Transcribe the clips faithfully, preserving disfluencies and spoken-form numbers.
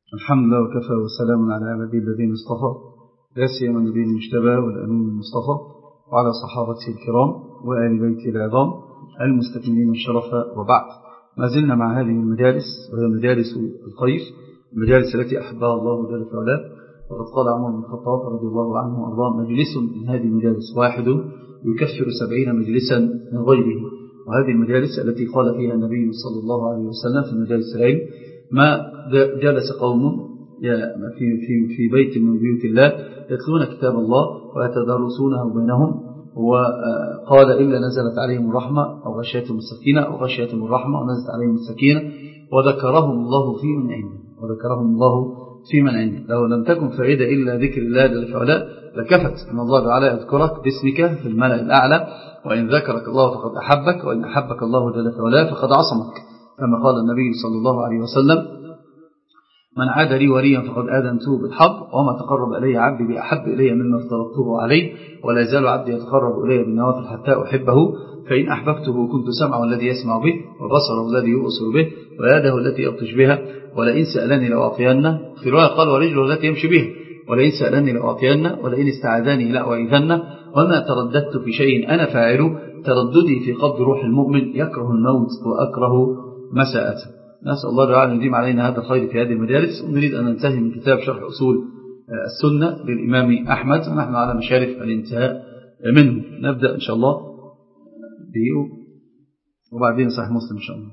الحمد لله وكفى وسلام على عباده الذين اصطفى، لا سيما النبي المجتبى والأمين المصطفى وعلى صحابته الكرام وآل بيته العظام المستكملين الشرف، وبعد. ما زلنا مع هذه المجالس وهي مجالس الخير، المجالس التي أحبها الله جل وعلا. وقد قال عمر بن الخطاب رضي الله عنه وأرضاه: مجلس من هذه المجالس واحد يكفر سبعين مجلسا من غيره. وهذه المجالس التي قال فيها النبي صلى الله عليه وسلم في مجالس العلم: ما جلس قوم في في في بيت من بيوت الله يتلون كتاب الله ويتدارسونه بينهم، وقال إلا نزلت عليهم الرحمة أو غشيتهم السكينة أو غشيتهم الرحمة ونزلت عليهم السكينة وذكرهم الله في من عنده وذكرهم الله في من عنده. لو لم تكن فائدة إلا ذكر الله جل وعلا لكفت أن الله تعالى يذكرك باسمك في الملأ الأعلى، وإن ذكرك الله فقد أحبك، وإن أحبك الله جل وعلا فقد عصمك، كما قال النبي صلى الله عليه وسلم: من عاد لي وليا فقد آذنته بالحرب، وما تقرب إلي عبدي بأحب إلي مما افترضته عليه، ولا يزال عبدي يتقرب إلي بالنوافل حتى أحبه، فإن أحببته كنت سمعه الذي يسمع به، وبصره الذي يبصر به، ويده التي يبطش بها، ولئن سألني لأعطينه. في رواية قال: ورجله التي يمشي بها، ولئن سألني لأعطينه، ولئن استعاذني لأعيذنه، وما ترددت في شيء أنا فاعله ترددي في قبض روح المؤمن يكره الموت وأكره مساءته. نسأل الله تعالى أن يديم علينا هذا الخير في هذه المجالس. ونريد أن ننتهي من كتاب شرح أصول السنة للإمام أحمد، ونحن على مشارف الانتهاء منه. نبدأ إن شاء الله به وبعدين صحيح مسلم إن شاء الله.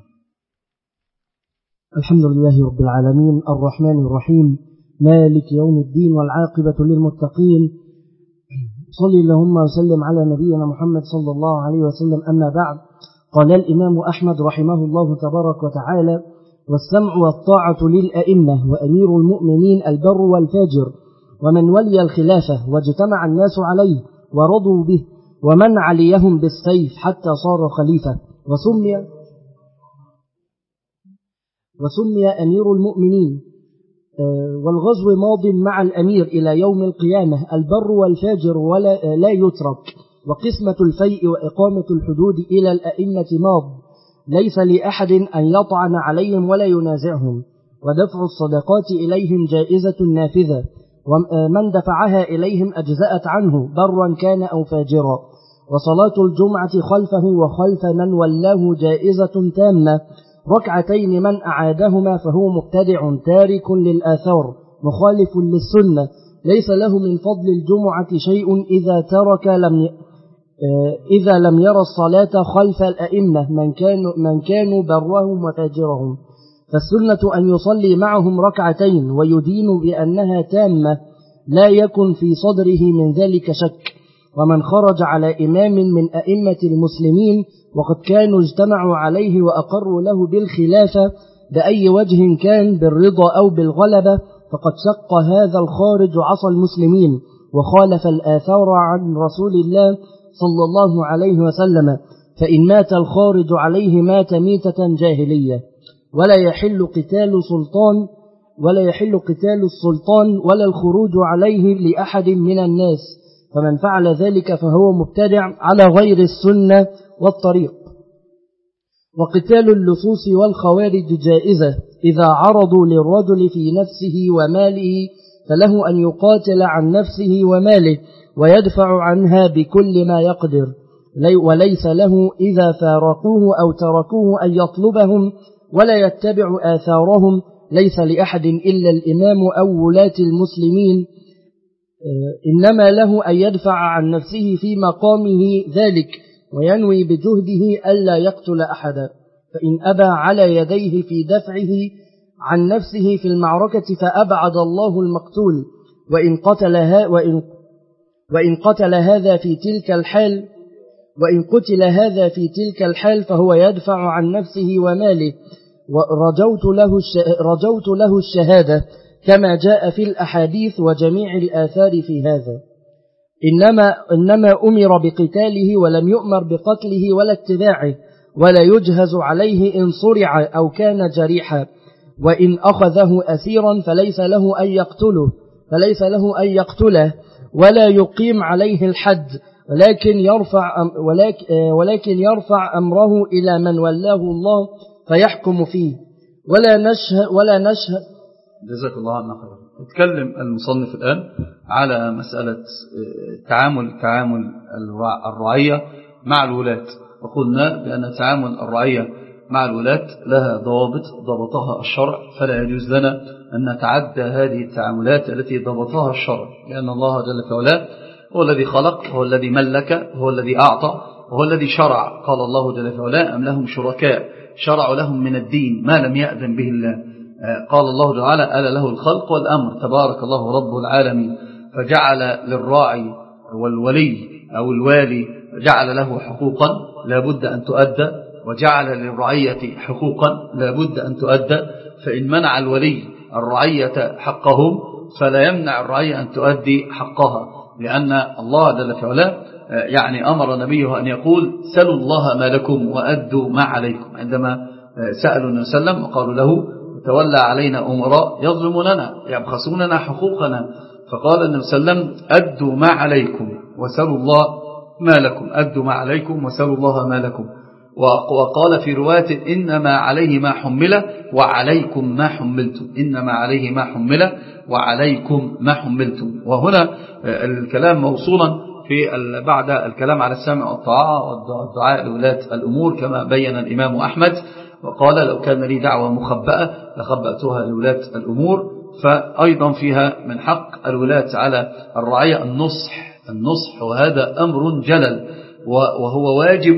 الحمد لله رب العالمين الرحمن الرحيم مالك يوم الدين والعاقبة للمتقين، صلي اللهم وسلم على نبينا محمد صلى الله عليه وسلم. أما بعد، قال الإمام أحمد رحمه الله تبارك وتعالى: والسمع والطاعة للأئمة وأمير المؤمنين البر والفاجر ومن ولي الخلافة واجتمع الناس عليه ورضوا به، ومن عليهم بالسيف حتى صار خليفة. وسمي وسمي أمير المؤمنين. والغزو ماض مع الأمير إلى يوم القيامة، البر والفاجر ولا لا يترك. وقسمة الفيء وإقامة الحدود إلى الأئمة ماض، ليس لأحد أن يطعن عليهم ولا ينازعهم. ودفع الصدقات إليهم جائزة نافذة، ومن دفعها إليهم أجزأت عنه برا كان أو فاجرا. وصلاة الجمعة خلفه وخلف من ولاه جائزة تامة، ركعتين من أعادهما فهو مبتدع تارك للآثار مخالف للسنة، ليس له من فضل الجمعة شيء إذا ترك لم إذا لم يرى الصلاة خلف الأئمة من كانوا, من كانوا برهم وفاجرهم. فالسنة أن يصلي معهم ركعتين ويدين بأنها تامة، لا يكن في صدره من ذلك شك. ومن خرج على إمام من أئمة المسلمين وقد كانوا اجتمعوا عليه وأقروا له بالخلافة بأي وجه كان، بالرضا أو بالغلبة، فقد شق هذا الخارج عصى المسلمين وخالف الآثار عن رسول الله صلى الله عليه وسلم. فإن مات الخارج عليه مات ميتة جاهلية. ولا يحل قتال سلطان ولا يحل قتال السلطان ولا الخروج عليه لأحد من الناس، فمن فعل ذلك فهو مبتدع على غير السنة والطريق. وقتال اللصوص والخوارج جائزة إذا عرضوا للرجل في نفسه وماله، فله أن يقاتل عن نفسه وماله ويدفع عنها بكل ما يقدر، وليس له إذا فارقوه أو تركوه أن يطلبهم ولا يتبع آثارهم. ليس لأحد إلا الإمام أو ولاة المسلمين، إنما له أن يدفع عن نفسه في مقامه ذلك وينوي بجهده ألا يقتل أحدا. فإن أبى على يديه في دفعه عن نفسه في المعركة فأبعد الله المقتول. وإن قتل, ها وإن وإن قتل هذا في تلك الحال وإن قتل هذا في تلك الحال فهو يدفع عن نفسه وماله. ورجوت له رجوت له الشهادة كما جاء في الأحاديث وجميع الآثار في هذا. إنما, إنما أمر بقتاله ولم يؤمر بقتله ولا اتباعه، ولا يجهز عليه إن صرع أو كان جريحا. وإن أخذه أسيرا فليس له أن يقتله فليس له أن يقتله ولا يقيم عليه الحد، ولكن يرفع ولكن ولكن يرفع أمره إلى من ولاه الله فيحكم فيه. ولا نشهد ولا نشهد جزاك الله عنا خير. اتكلم المصنف الآن على مسألة تعامل تعامل الرعية مع الولاة، وقلنا بأن تعامل الرعية مع الولاة لها ضوابط ضبطها الشرع، فلا يجوز لنا أن نتعدى هذه التعاملات التي ضبطها الشرع، لأن الله جل وعلا هو الذي خلق، هو الذي ملك، هو الذي أعطى، وهو الذي شرع. قال الله جل وعلا: أم لهم شركاء شرعوا لهم من الدين ما لم يأذن به الله. قال الله تعالى: ألا له الخلق والأمر تبارك الله رب العالمين. فجعل للراعي والولي أو الوالي جعل له حقوقا لا بد أن تؤدى، وجعل للرعية حقوقا لا بد أن تؤدى. فإن منع الولي الرعية حقهم فلا يمنع الرعية أن تؤدي حقها، لأن الله جل وعلا يعني أمر نبيه أن يقول: سلوا الله ما لكم وأدوا ما عليكم. عندما سألوا النبي صلى الله عليه وسلم وقالوا له: تولى علينا أمراء يظلموننا يبخسوننا حقوقنا، فقال النبي صلى الله عليه وسلم: أدوا ما عليكم وسلوا الله ما لكم، أدوا ما عليكم وسلوا الله ما لكم. وقال في رواية: إنما عليه ما حمل وعليكم ما حملتم، إنما عليه ما حمل وعليكم ما حملتم. وهنا الكلام موصولا في بعد الكلام على السمع والطاعة والدعاء لولاة الأمور كما بين الإمام أحمد، وقال: لو كان لي دعوة مخبأة لخبأتها لولاة الأمور. فأيضا فيها من حق الولاة على الرعية النصح النصح وهذا أمر جلل وهو واجب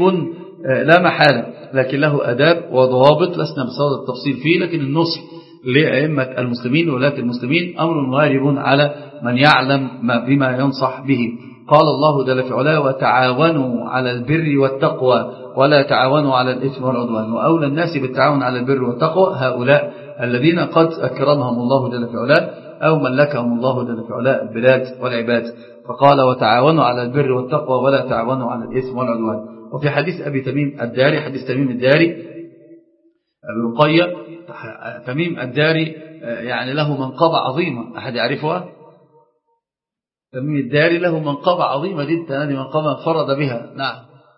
لا محالة، لكن له أداب وضوابط لسنا بصدد التفصيل فيه. لكن النصح لأئمة المسلمين وولاة المسلمين أمر واجب على من يعلم بما ينصح به. قال الله جل وعلا: وتعاونوا على البر والتقوى ولا تعاونوا على الإثم والعدوان. وأولى الناس بالتعاون على البر والتقوى هؤلاء الذين قد أكرمهم الله جل وعلا أو ملكهم الله جل وعلا البلاد والعباد. فقال: وتعاونوا على البر والتقوى ولا تعاونوا على الإثم والعدوان. وفي حديث أبي تميم الداري، حديث تميم الداري الرقية، تميم الداري يعني له منقبة عظيمة، أحد يعرفها؟ تميم الداري له منقبة عظيمة جدا، هذه منقبة انفرد بها. نعم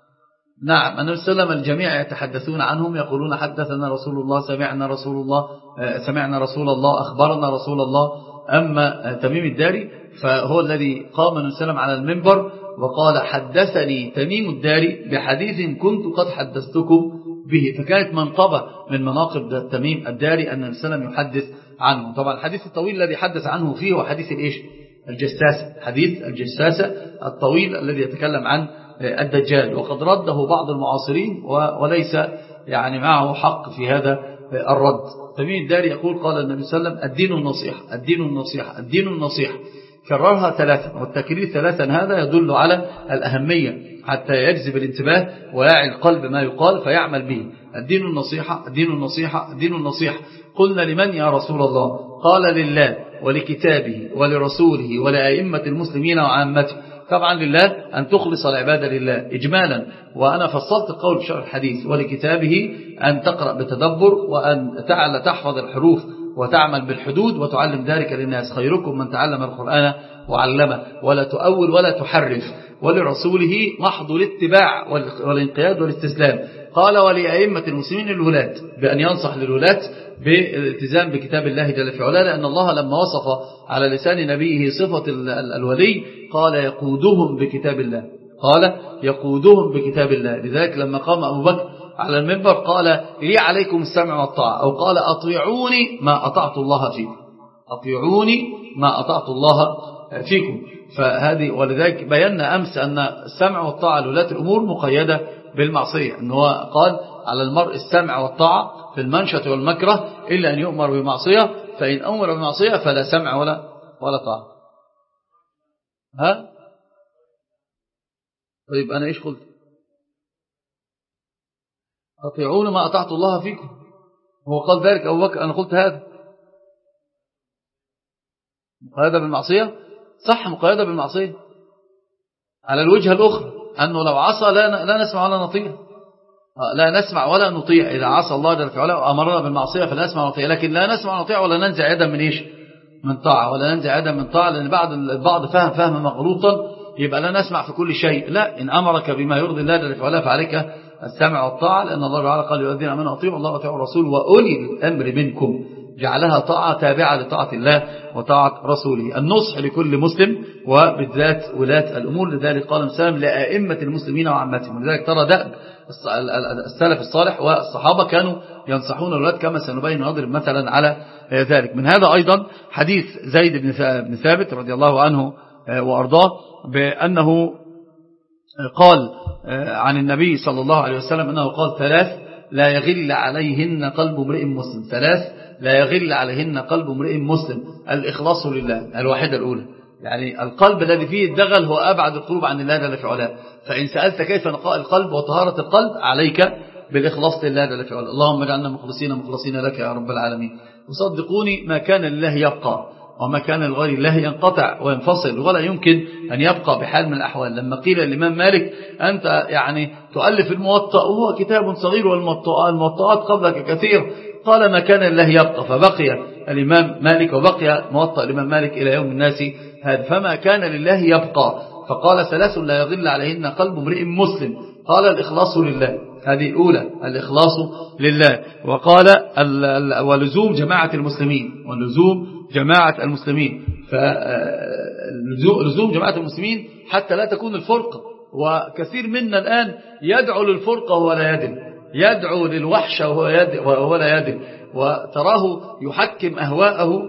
نعم النبي صلى الله عليه وسلم الجميع يتحدثون عنهم، يقولون: حدثنا رسول الله، سمعنا رسول الله، سمعنا رسول الله، أخبرنا رسول الله. أما تميم الداري فهو الذي قام النبي صلى الله عليه وسلم على المنبر وقال: حدثني تميم الداري بحديث كنت قد حدثتكم به. فكانت منقبة من مناقب تميم الداري أن النبي صلى الله عليه وسلم يحدث عنه. طبعا الحديث الطويل الذي حدث عنه فيه هو حديث الإيش؟ الجساسة، حديث الجساسة الطويل الذي يتكلم عن الدجال، وقد رده بعض المعاصرين وليس يعني معه حق في هذا الرد. تميم الداري يقول: قال النبي صلى الله عليه وسلم: الدين النصيحة، الدين النصيحة، الدين النصيحة. كررها ثلاثا، والتكرير ثلاثا هذا يدل على الأهمية حتى يجذب الانتباه ويعي القلب ما يقال فيعمل به. الدين النصيحة، الدين النصيحة، الدين النصيحة. قلنا: لمن يا رسول الله؟ قال: لله ولكتابه ولرسوله ولأئمة المسلمين وعامته. طبعا لله أن تخلص العبادة لله إجمالا، وأنا فصلت القول في شرح الحديث. ولكتابه أن تقرأ بتدبر وأن تعالى تحفظ الحروف وتعمل بالحدود وتعلم ذلك للناس. خيركم من تعلم القرآن وعلمه، ولا تؤول ولا تحرف. ولرسوله محض الاتباع والانقياد والاستسلام. قال: ولأئمة المسلمين الولاة، بأن ينصح للولاة بالالتزام بكتاب الله جل وعلا، لأن الله لما وصف على لسان نبيه صفة الولي قال: يقودهم بكتاب الله، قال: يقودهم بكتاب الله. لذلك لما قام أبو بكر على المنبر قال: لي عليكم السمع والطاعة، أو قال: أطيعوني ما أطعت الله فيكم، أطيعوني ما أطعت الله فيكم. فهذه ولذلك بينا أمس أن السمع والطاعة لولاة الأمور مقيدة بالمعصية، أنه قال: على المرء السمع والطاعة في المنشة والمكره إلا أن يؤمر بمعصية، فإن أمر بمعصية فلا سمع ولا ولا طاعة. ها؟ طيب أنا إيش قلت؟ أطيعون ما أطعت الله فيكم. هو قال ذلك أبو بكر، أنا قلت هذا مقيدة بالمعصية. صح، مقيدة بالمعصية. على الوجهة الأخرى أنه لو عصى لا لا نسمع ولا نطيع، لا نسمع ولا نطيع. إذا عصى الله جل وعلا وأمرنا بالمعصية فلا نسمع ولا نطيع، لكن لا نسمع ولا نطيع ولا ننزع يدا من إيش؟ من طاعة، ولا ننزع يدا من طاعة، لأن بعض البعض فهم فهم مغلوطا يبقى لا نسمع في كل شيء. لا، إن أمرك بما يرضي الله جل وعلا فعليك السمع والطاعة، لأن الله تعالى قال: يؤذن من أطيعوا الله وأطيعوا الرسول وأولي الأمر منكم. جعلها طاعة تابعة لطاعة الله وطاعة رسوله. النصح لكل مسلم وبالذات ولاة الأمور، لذلك قال مسلم لأئمة المسلمين وعامتهم. لذلك ترى دأب السلف الصالح والصحابة كانوا ينصحون الولاة كما سنبين نضرب مثلا على ذلك. من هذا أيضا حديث زيد بن ثابت رضي الله عنه وأرضاه بأنه قال عن النبي صلى الله عليه وسلم أنه قال ثلاث لا يغل عليهن قلب امرئ مسلم، ثلاث لا يغل عليهن قلب امرئ مسلم: الإخلاص لله، الواحدة الأولى، يعني القلب الذي فيه الدغل هو أبعد القلوب عن الله جل في علاه. فإن سألت كيف نقاء القلب وطهارة القلب عليك بالإخلاص لله جل في علاه. اللهم اجعلنا مخلصين مخلصين لك يا رب العالمين. وصدقوني ما كان لله يبقى وما كان لغير الله ينقطع وينفصل ولا يمكن أن يبقى بحال من الأحوال. لما قيل الإمام مالك أنت يعني تؤلف الموطأ وهو كتاب صغير والموطئات قبلك كثير، قال ما كان لله يبقى، فبقي الإمام مالك وبقي موطأ الإمام مالك إلى يوم الناس هذا. فما كان لله يبقى، فقال ثلاث لا يغل عليهن قلب امرئ مسلم، قال الإخلاص لله، هذه الأولى الإخلاص لله. وقال ولزوم جماعة المسلمين، ولزوم جماعة المسلمين، فلزوم جماعة المسلمين حتى لا تكون الفرقة. وكثير منا الآن يدعو للفرقة وهو لا يدل، يدعو للوحشة وهو لا يدل، وتراه يحكم أهواءه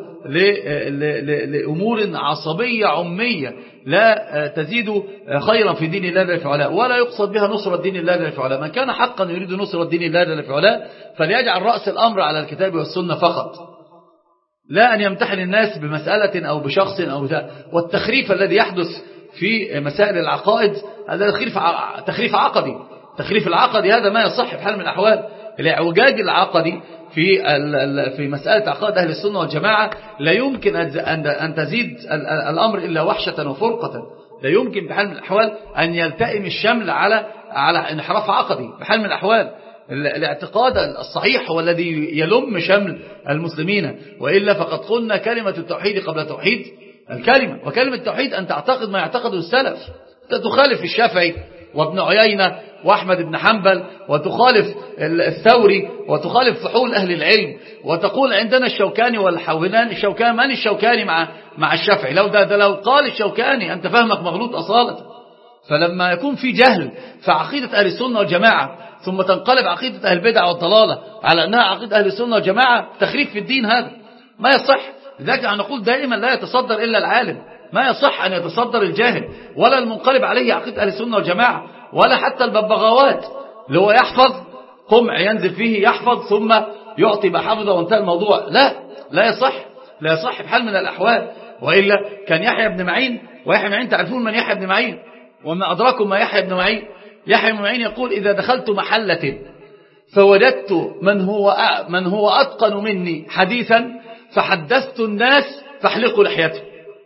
لأمور عصبية عمية لا تزيد خيرا في دين الله جل في علاه، ولا يقصد بها نصرة دين الله جل في علاه. من كان حقا يريد نصرة دين الله جل في علاه فليجعل رأس الأمر على الكتاب والسنة فقط، لا أن يمتحن الناس بمسألة أو بشخص أو ذا. والتخريف الذي يحدث في مسائل العقائد هذا تخريف تخريف عقدي، تخريف العقدي هذا ما يصح بحال من الأحوال. الاعوجاج العقدي في في مسألة عقائد أهل السنة والجماعة لا يمكن أن تزيد الأمر إلا وحشة وفرقة، لا يمكن بحال من الأحوال أن يلتئم الشمل على على انحراف عقدي بحال من الأحوال. الاعتقاد الصحيح هو الذي يلم شمل المسلمين، وإلا فقد قلنا كلمة التوحيد قبل توحيد الكلمة. وكلمة التوحيد أن تعتقد ما يعتقده السلف، تخالف الشافعي وابن عيينة وأحمد بن حنبل، وتخالف الثوري، وتخالف فحول أهل العلم، وتقول عندنا الشوكاني والحوهنان. الشوكاني من الشوكاني مع مع الشافعي؟ لو ده, ده لو قال الشوكاني أنت فهمك مغلوط أصالة. فلما يكون في جهل في عقيدة أهل السنة والجماعة ثم تنقلب عقيدة أهل البدع والضلالة على أنها عقيدة أهل السنة والجماعة، تخريف في الدين، هذا ما يصح. لذلك نقول دائما لا يتصدر إلا العالم، ما يصح أن يتصدر الجاهل ولا المنقلب عليه عقيدة أهل السنة والجماعة، ولا حتى الببغاوات اللي هو يحفظ قمع ينزل فيه يحفظ ثم يعطي ما حفظه وانتهى الموضوع. لا لا يصح، لا يصح بحال من الأحوال. وإلا كان يحيى بن معين، ويحيى بن معين تعرفون من يحيى بن معين وما أدراكم ما يحيى بن معين. يحيى بن معين يقول إذا دخلت محلة فوجدت من هو من هو أتقن مني حديثا فحدثت الناس فاحلقوا لحيته.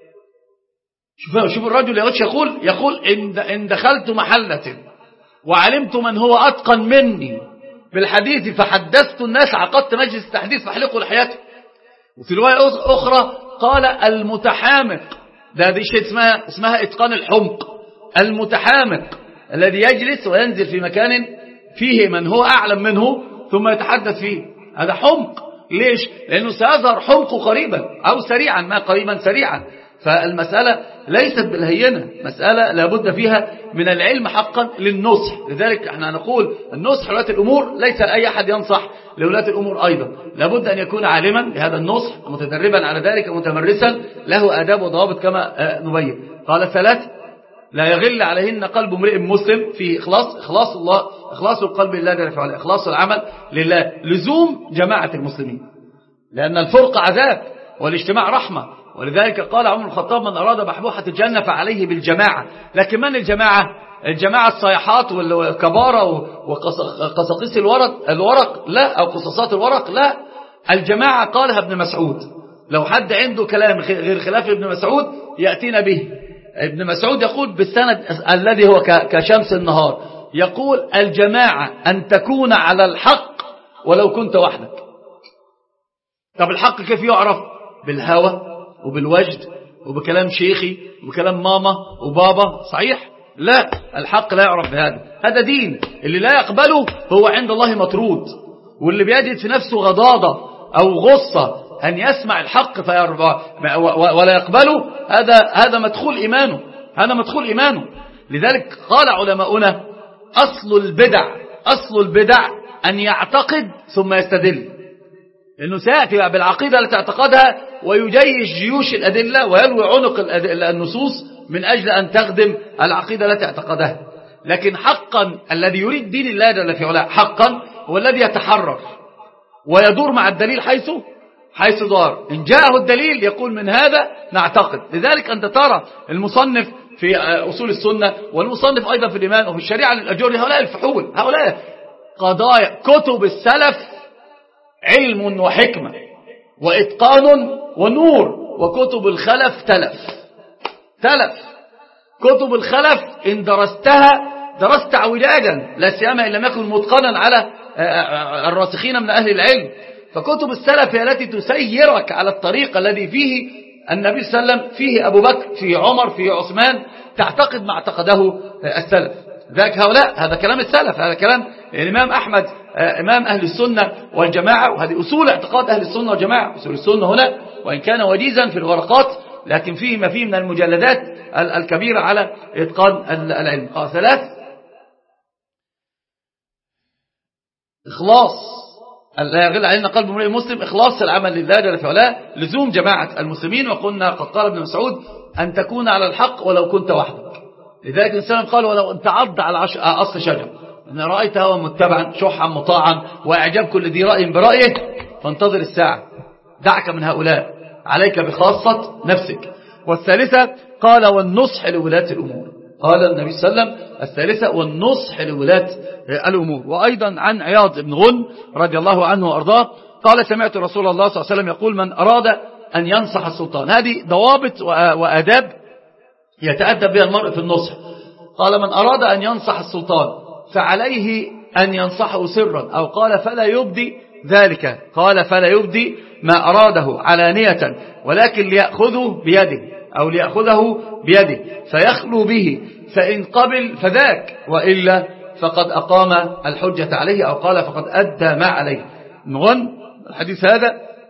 شوفوا الرجل يا وش يقول يقول إن دخلت محلة وعلمت من هو أتقن مني بالحديث فحدثت الناس، عقدت مجلس التحديث فاحلقوا لحيته. وفي رواية أخرى قال المتحامق، ده دي شيء اسمها اسمها إتقان الحمق. المتحامق الذي يجلس وينزل في مكان فيه من هو أعلم منه ثم يتحدث فيه، هذا حمق. ليش؟ لأنه سيظهر حمقه قريبا أو سريعا، ما قريبا سريعا. فالمسألة ليست بالهينة، مسألة لابد فيها من العلم حقا للنصح. لذلك احنا نقول النصح لولاة الأمور ليس أي أحد ينصح لولاة الأمور أيضا، لابد أن يكون عالما بهذا النصح متدربا على ذلك متمرسا، له آداب وضوابط كما نبين. قال ثلاث لا يغل عليهن قلب امرئ مسلم، في إخلاص إخلاص الله، إخلاص القلب لله جل وعلا، إخلاص العمل لله، لزوم جماعة المسلمين، لأن الفرقة عذاب والاجتماع رحمة. ولذلك قال عمر الخطاب من أراد بحبوحة الجنة فعليه بالجماعة. لكن من الجماعة؟ الجماعة الصيحات والكبارة وقصاقيس الورق الورق لا، أو قصاصات الورق لا. الجماعة قالها ابن مسعود، لو حد عنده كلام غير خلاف ابن مسعود يأتينا به. ابن مسعود يقول بالسند الذي هو كشمس النهار، يقول الجماعة أن تكون على الحق ولو كنت وحدك. طب الحق كيف يعرف؟ بالهوى وبالوجد وبكلام شيخي وبكلام ماما وبابا، صحيح؟ لا، الحق لا يعرف بهذا، هذا دين اللي لا يقبله هو عند الله مطرود. واللي بيجد في نفسه غضاضة أو غصة أن يسمع الحق فيرضى ولا يقبله، هذا هذا مدخول إيمانه، هذا مدخول إيمانه. لذلك قال علماؤنا أصل البدع أصل البدع أن يعتقد ثم يستدل، لأنه سيأتي بالعقيدة التي اعتقدها ويجيش جيوش الأدلة ويلوي عنق النصوص من أجل أن تخدم العقيدة التي اعتقدها. لكن حقا الذي يريد دين الله جل في علاه حقا هو الذي يتحرر ويدور مع الدليل حيث حيث دار. إن جاءه الدليل يقول من هذا نعتقد. لذلك أنت ترى المصنف في أصول السنة والمصنف أيضا في الإيمان وفي الشريعة للأجوري، هؤلاء الفحول، هؤلاء قضايا كتب السلف علم وحكمة وإتقان ونور، وكتب الخلف تلف تلف. كتب الخلف إن درستها درست اعوجاجا، لا سيما إن لم يكن متقنا على الراسخين من أهل العلم. فكتب السلف هي التي تسيرك على الطريق الذي فيه النبي صلى الله عليه وسلم، فيه أبو بكر، فيه عمر، فيه عثمان، تعتقد ما اعتقده السلف. ذاك هؤلاء، هذا كلام السلف، هذا كلام الإمام أحمد إمام أهل السنة والجماعة، وهذه أصول اعتقاد أهل السنة والجماعة. أصول السنة هنا وإن كان وجيزا في الورقات لكن فيه ما فيه من المجلدات الكبيرة على إتقان العلم. قال ثلاث: إخلاص لا يغل علينا قلب امرئ مسلم، إخلاص العمل لله جل في علاه، لزوم جماعة المسلمين. وقلنا قد قال ابن مسعود أن تكون على الحق ولو كنت وحدك. لذلك الإنسان قال ولو أنت عض على أصل شجر إن رأيت هوا متبعا شحا مطاعا وإعجاب كل ذي رأي برأيه فانتظر الساعة، دعك من هؤلاء، عليك بخاصة نفسك. والثالثة قال والنصح لولاة الأمور، قال النبي صلى الله عليه وسلم الثالثة والنصح لولاة الأمور. وأيضا عن عياض بن غن رضي الله عنه وأرضاه قال سمعت رسول الله صلى الله عليه وسلم يقول من أراد أن ينصح السلطان. هذه ضوابط وآداب يتأدب بها المرء في النصح. قال من أراد أن ينصح السلطان فعليه أن ينصحه سرا، أو قال فلا يبدي ذلك، قال فلا يبدي ما أراده علانية ولكن ليأخذه بيده أو ليأخذه بيده فيخلو به، فإن قبل فذاك وإلا فقد أقام الحجة عليه، أو قال فقد أدى ما عليه. نغن الحديث هذا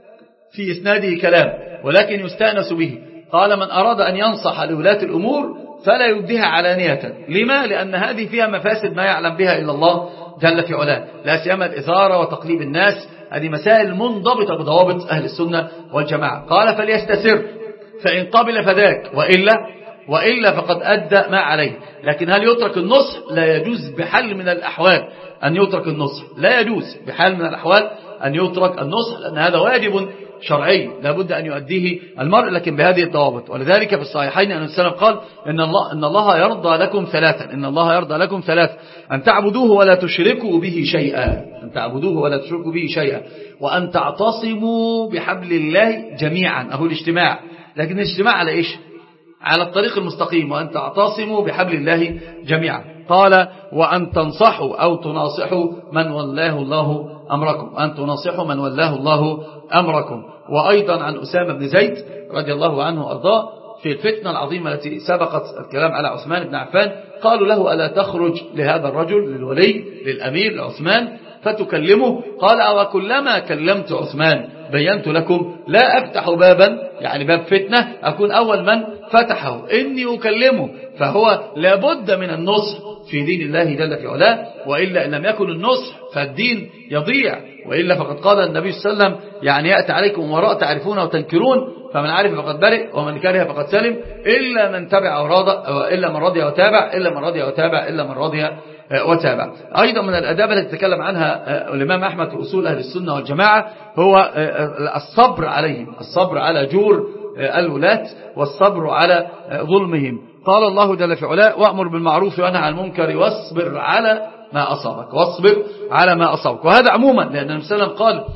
في إسناده كلام ولكن يستأنس به. قال من أراد أن ينصح لولاة الأمور فلا يبديها علانية. لما؟ لأن هذه فيها مفاسد ما يعلم بها إلا الله جل في علاه، لا سيما الإثارة وتقليب الناس. هذه مسائل منضبطة بضوابط أهل السنة والجماعة. قال فليستسر، فإن قبل فذاك وإلا وإلا فقد أدى ما عليه. لكن هل يترك النصح؟ لا يجوز بحال من الأحوال أن يترك النصح، لا يجوز بحال من الأحوال أن يترك النصح، لأن هذا واجب شرعي لابد أن يؤديه المرء، لكن بهذه الضوابط. ولذلك في الصحيحين أن السلام قال إن الله, إن الله يرضى لكم ثلاثا إن الله يرضى لكم ثلاثا أن تعبدوه ولا تشركوا به شيئا أن تعبدوه ولا تشركوا به شيئا وأن تعتصموا بحبل الله جميعا. أهو الاجتماع، لكن الاجتماع على إيش؟ على الطريق المستقيم. وأن تعتصموا بحبل الله جميعا. قال وأن تنصحوا أو تناصحوا من ولاه الله أمركم أن تناصحوا من ولاه الله أمركم. وأيضا عن أسامة بن زيد رضي الله عنه وأرضاه في الفتنة العظيمة التي سبقت الكلام على عثمان بن عفان، قالوا له ألا تخرج لهذا الرجل للولي للأمير لعثمان فتكلمه؟ قال أو كلما كلمت عثمان بينت لكم لا أفتح بابا، يعني باب فتنة أكون أول من فتحه، إني أكلمه. فهو لابد من النصح في دين الله جل في علاه، وإلا إن لم يكن النصح فالدين يضيع. وإلا فقد قال النبي صلى الله عليه وسلم يعني يأتي عليكم أمراء تعرفون وتنكرون فمن عرف فقد برئ ومن كره فقد سلم إلا من تبع وراض إلا من رضي وتابع إلا من رضي وتابع إلا من رضي وتابع. أيضا من الأداب التي تكلم عنها الإمام أحمد في أصول أهل السنة والجماعة هو الصبر عليهم، الصبر على جور الولاة والصبر على ظلمهم. قال الله جل في علاه وأمر بالمعروف وانهى عن المنكر واصبر على ما أصابك واصبر على ما أصابك. وهذا عموما، لأن النبي صلى الله عليه وسلم قال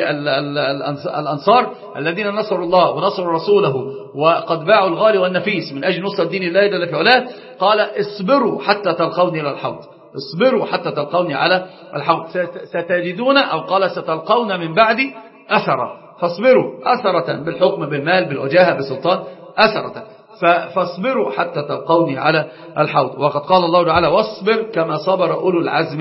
للأنصار الذين نصروا الله ونصروا رسوله وقد باعوا الغالي والنفيس من أجل نصرة دين الله جل في علاه، قال اصبروا حتى تلقوني إلى الحوض، اصبروا حتى تلقوني على الحوض، ستجدون أو قال ستلقون من بعدي أثرة، فاصبروا أثرة بالحكم بالمال بالوجاهة بالسلطان أثرة، فاصبروا حتى تلقوني على الحوض. وقد قال الله تعالى واصبر كما صبر أولو العزم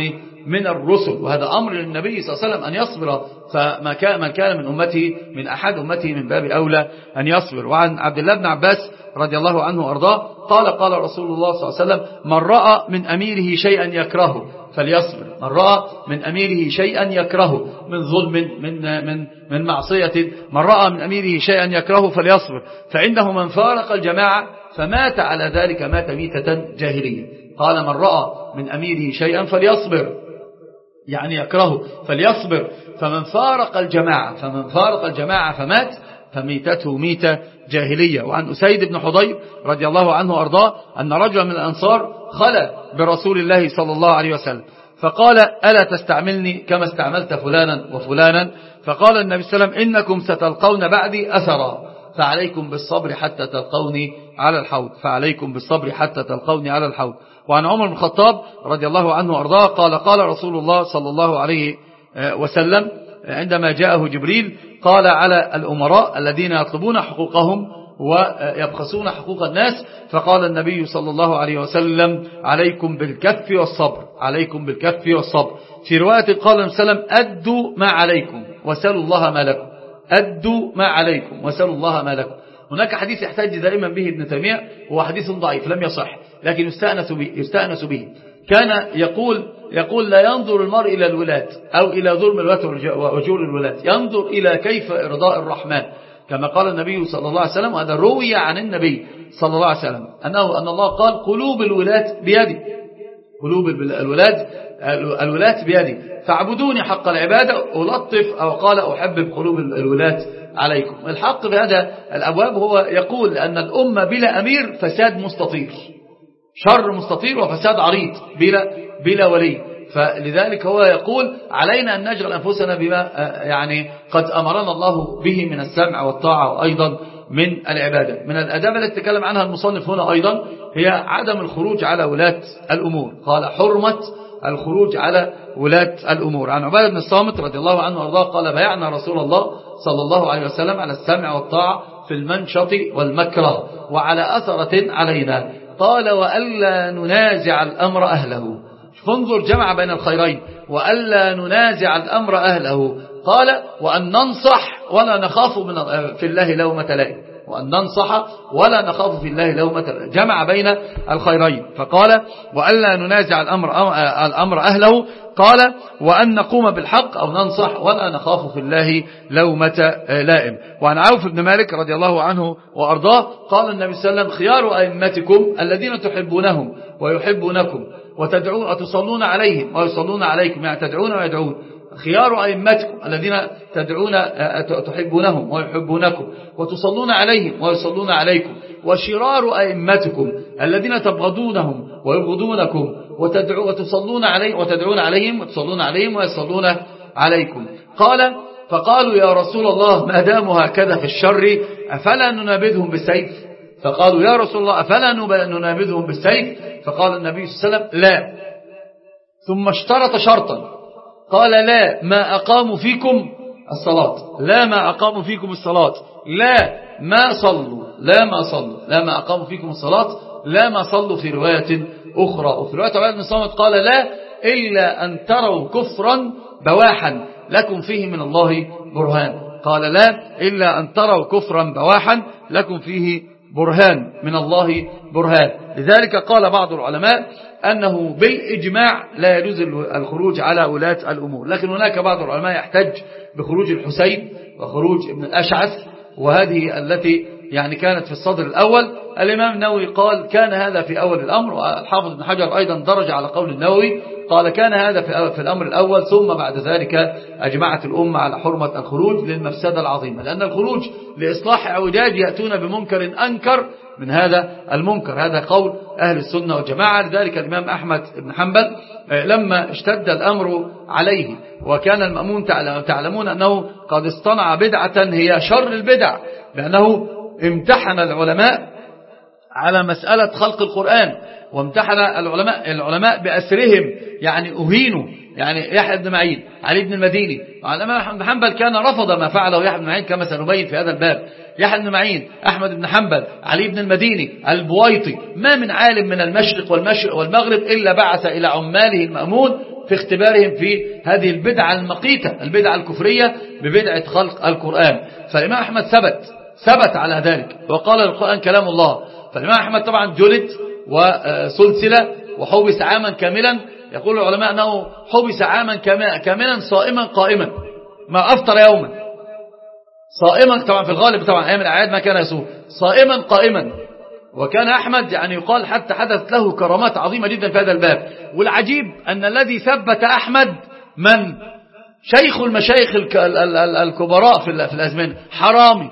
من الرسل، وهذا أمر للنبي صلى الله عليه وسلم أن يصبر، فما كان من كان من أمته من أحد أمته من باب أولى أن يصبر. وعن عبد الله بن عباس رضي الله عنه وأرضاه قال قال رسول الله صلى الله عليه وسلم: من رأى من أميره شيئا يكرهه فليصبر. من رأى من أميره شيئا يكرهه من ظلم من من من معصية، من رأى من أميره شيئا يكرهه فليصبر، فإنه من فارق الجماعة فمات على ذلك مات ميتة جاهلية. قال: من رأى من أميره شيئا فليصبر، يعني يكرهه فليصبر، فمن فارق الجماعة فمن فارق الجماعة فمات فميتته ميتة جاهلية. وعن أسيد بن حضير رضي الله عنه وأرضاه أن رجلا من الأنصار خلى برسول الله صلى الله عليه وسلم فقال: ألا تستعملني كما استعملت فلانا وفلانا؟ فقال النبي صلى الله عليه وسلم: إنكم ستلقون بعدي أثرا فعليكم بالصبر حتى تلقوني على الحوض فعليكم بالصبر حتى تلقوني على الحوض. وعن عمر بن الخطاب رضي الله عنه وأرضاه قال: قال رسول الله صلى الله عليه وسلم عندما جاءه جبريل قال: على الأمراء الذين يطلبون حقوقهم ويبخسون حقوق الناس، فقال النبي صلى الله عليه وسلم: عليكم بالكف والصبر عليكم بالكف والصبر. في رواية قال النبي صلى الله عليه وسلم: أدوا ما عليكم وسلوا الله ما لكم أدوا ما عليكم وسلوا الله ما لكم. هناك حديث يحتج دائما به ابن تيمية، هو حديث ضعيف لم يصح لكن يستأنس به, يستأنس به. كان يقول يقول لا ينظر المرء إلى الولاة أو إلى ظلم الولاة وجور الولاة، ينظر إلى كيف إرضاء الرحمن، كما قال النبي صلى الله عليه وسلم. وهذا روي عن النبي صلى الله عليه وسلم أنه أن الله قال: قلوب الولاة بيدي قلوب الولاة الولاة بيدي فاعبدوني حق العبادة ألطف، أو قال: أحبب قلوب الولاة عليكم. الحق بهذا الأبواب هو يقول أن الأمة بلا أمير فساد مستطير، شر مستطير وفساد عريض بلا, بلا ولي. فلذلك هو يقول: علينا أن نشغل أنفسنا بما يعني قد أمرنا الله به من السمع والطاعة، وأيضا من العبادة. من الأداب التي تكلم عنها المصنف هنا أيضا هي عدم الخروج على ولاة الأمور. قال: حرمة الخروج على ولاة الأمور. عن عبادة بن الصامت رضي الله عنه وارضاه قال: بايعنا رسول الله صلى الله عليه وسلم على السمع والطاعة في المنشط والمكره وعلى أثرة علينا. قال: وألا ننازع الأمر أهله. فانظر جمع بين الخيرين، وألا ننازع الأمر أهله. قال: وأن ننصح ولا نخاف من في الله لومة لائم وأن ننصح ولا نخاف في الله لومة لائم، جمع بين الخيرين. فقال: وألا ننازع الأمر الأمر أهله. قال: وأن نقوم بالحق أو ننصح ولا نخاف في الله لومة لائم. وعن عوف بن مالك رضي الله عنه وأرضاه قال النبي صلى الله عليه وسلم: خيار أئمتكم الذين تحبونهم ويحبونكم وتدعون وتصلون عليهم ويصلون عليكم، يعني تدعون ويدعون. خيار أئمتكم الذين تدعون تحبونهم ويحبونكم وتصلون عليهم ويصلون عليكم، وشرار أئمتكم الذين تبغضونهم ويبغضونكم وتدعو وتصلون عليهم وتدعون عليهم وتصلون عليهم ويصلون عليكم. قال: فقالوا: يا رسول الله ما داموا هكذا في الشر أفلا ننابذهم بالسيف؟ فقالوا: يا رسول الله أفلا ننابذهم بالسيف؟ فقال النبي صلى الله عليه وسلم: لا. ثم اشترط شرطا قال: لا ما أقاموا فيكم الصلاة لا ما أقاموا فيكم الصلاة لا ما صلوا لا ما صلوا لا ما أقاموا فيكم الصلاة لا ما صلوا. في رواية أخرى وفي رواية عبادة بن صامت قال: لا إلا أن تروا كفرا بواحا لكم فيه من الله برهان. قال: لا إلا أن تروا كفرا بواحا لكم فيه برهان من الله برهان. لذلك قال بعض العلماء أنه بالإجماع لا يجوز الخروج على ولاة الأمور، لكن هناك بعض العلماء يحتج بخروج الحسين وخروج ابن الأشعث، وهذه التي يعني كانت في الصدر الأول. الإمام النووي قال: كان هذا في أول الأمر، والحافظ ابن حجر أيضا درج على قول النووي قال: كان هذا في الأمر الأول، ثم بعد ذلك أجمعت الأمة على حرمة الخروج للمفسدة العظيمة، لأن الخروج لإصلاح اعوجاج يأتون بمنكر أنكر من هذا المنكر. هذا قول أهل السنة والجماعة. لذلك الإمام أحمد بن حنبل لما اشتد الأمر عليه وكان المأمون تعلمون أنه قد اصطنع بدعة هي شر البدع، لأنه امتحن العلماء على مسألة خلق القرآن، وامتحن العلماء العلماء بأسرهم، يعني أهينوا، يعني يحيى بن معين، علي بن المديني. الإمام أحمد بن حنبل كان رفض ما فعله يحيى بن معين كما سنبين في هذا الباب. يحيى بن معين، أحمد بن حنبل، علي بن المديني، البويطي، ما من عالم من المشرق والمشرق والمغرب إلا بعث إلى عماله المأمون في اختبارهم في هذه البدعة المقيتة، البدعة الكفرية ببدعة خلق القرآن. فالإمام أحمد ثبت ثبت على ذلك وقال القرآن كلام الله. فالإمام أحمد طبعا جلد وسلسلة وحبس عاما كاملا. يقول العلماء أنه حبس عاما كاملا صائما قائما ما أفطر يوما، صائما طبعا في الغالب طبعا أيام الأعياد ما كان يصوم، صائما قائما. وكان أحمد يعني يقال حتى حدث له كرامات عظيمة جدا في هذا الباب. والعجيب أن الذي ثبت أحمد من شيخ المشايخ الكبراء في الأزمنة، حرامي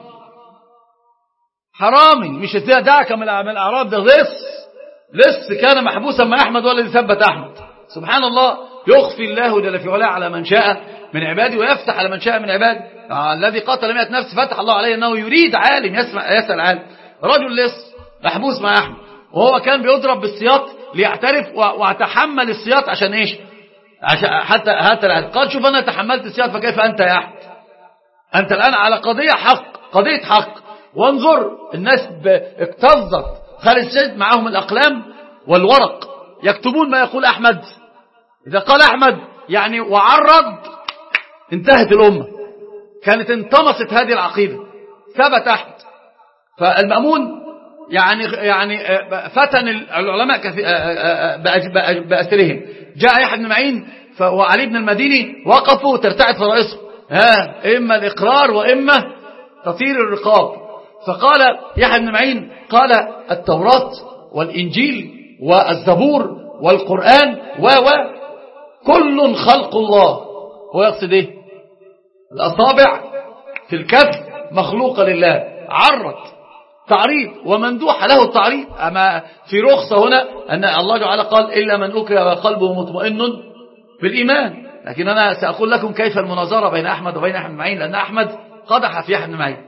حرامي مش دعك من الأعراب، ده لص لص كان محبوسا مع أحمد والذي ثبت أحمد. سبحان الله، يخفي الله جل في علاه على من شاء من عباده ويفتح على من شاء من عباده. الذي قتل مئة نفس فتح الله عليه أنه يريد عالم يسمع يسأل عالم. رجل لص محبوس مع أحمد وهو كان بيضرب بالسياط ليعترف وتحمل السياط عشان إيش؟ عشان حتى حتى قال شوف أنا تحملت السياط فكيف أنت يا أحمد؟ أنت الآن على قضية حق، قضية حق. وانظر الناس اكتظت خالد السيد معهم الأقلام والورق يكتبون ما يقول أحمد. إذا قال أحمد يعني وعرض انتهت الأمة، كانت انطمست هذه العقيدة. ثبت أحمد. فالمأمون يعني يعني فتن العلماء بأسرهم. جاء يحيى بن معين وعلي بن المديني وقفوا ترتعد فرائصهم، ها إما الإقرار وإما تطير الرقاب. فقال يحيى بن معين قال التوراة والإنجيل والزبور والقرآن و و كل خلق الله. هو يقصد ايه؟ الأصابع في الكف مخلوقة لله، عرض تعريض ومندوح له التعريض. أما في رخصة هنا أن الله تعالى قال إلا من أكره وقلبه مطمئن بالإيمان. لكن أنا سأقول لكم كيف المناظرة بين أحمد وبين يحيى بن معين، لأن أحمد قدح في يحيى بن معين،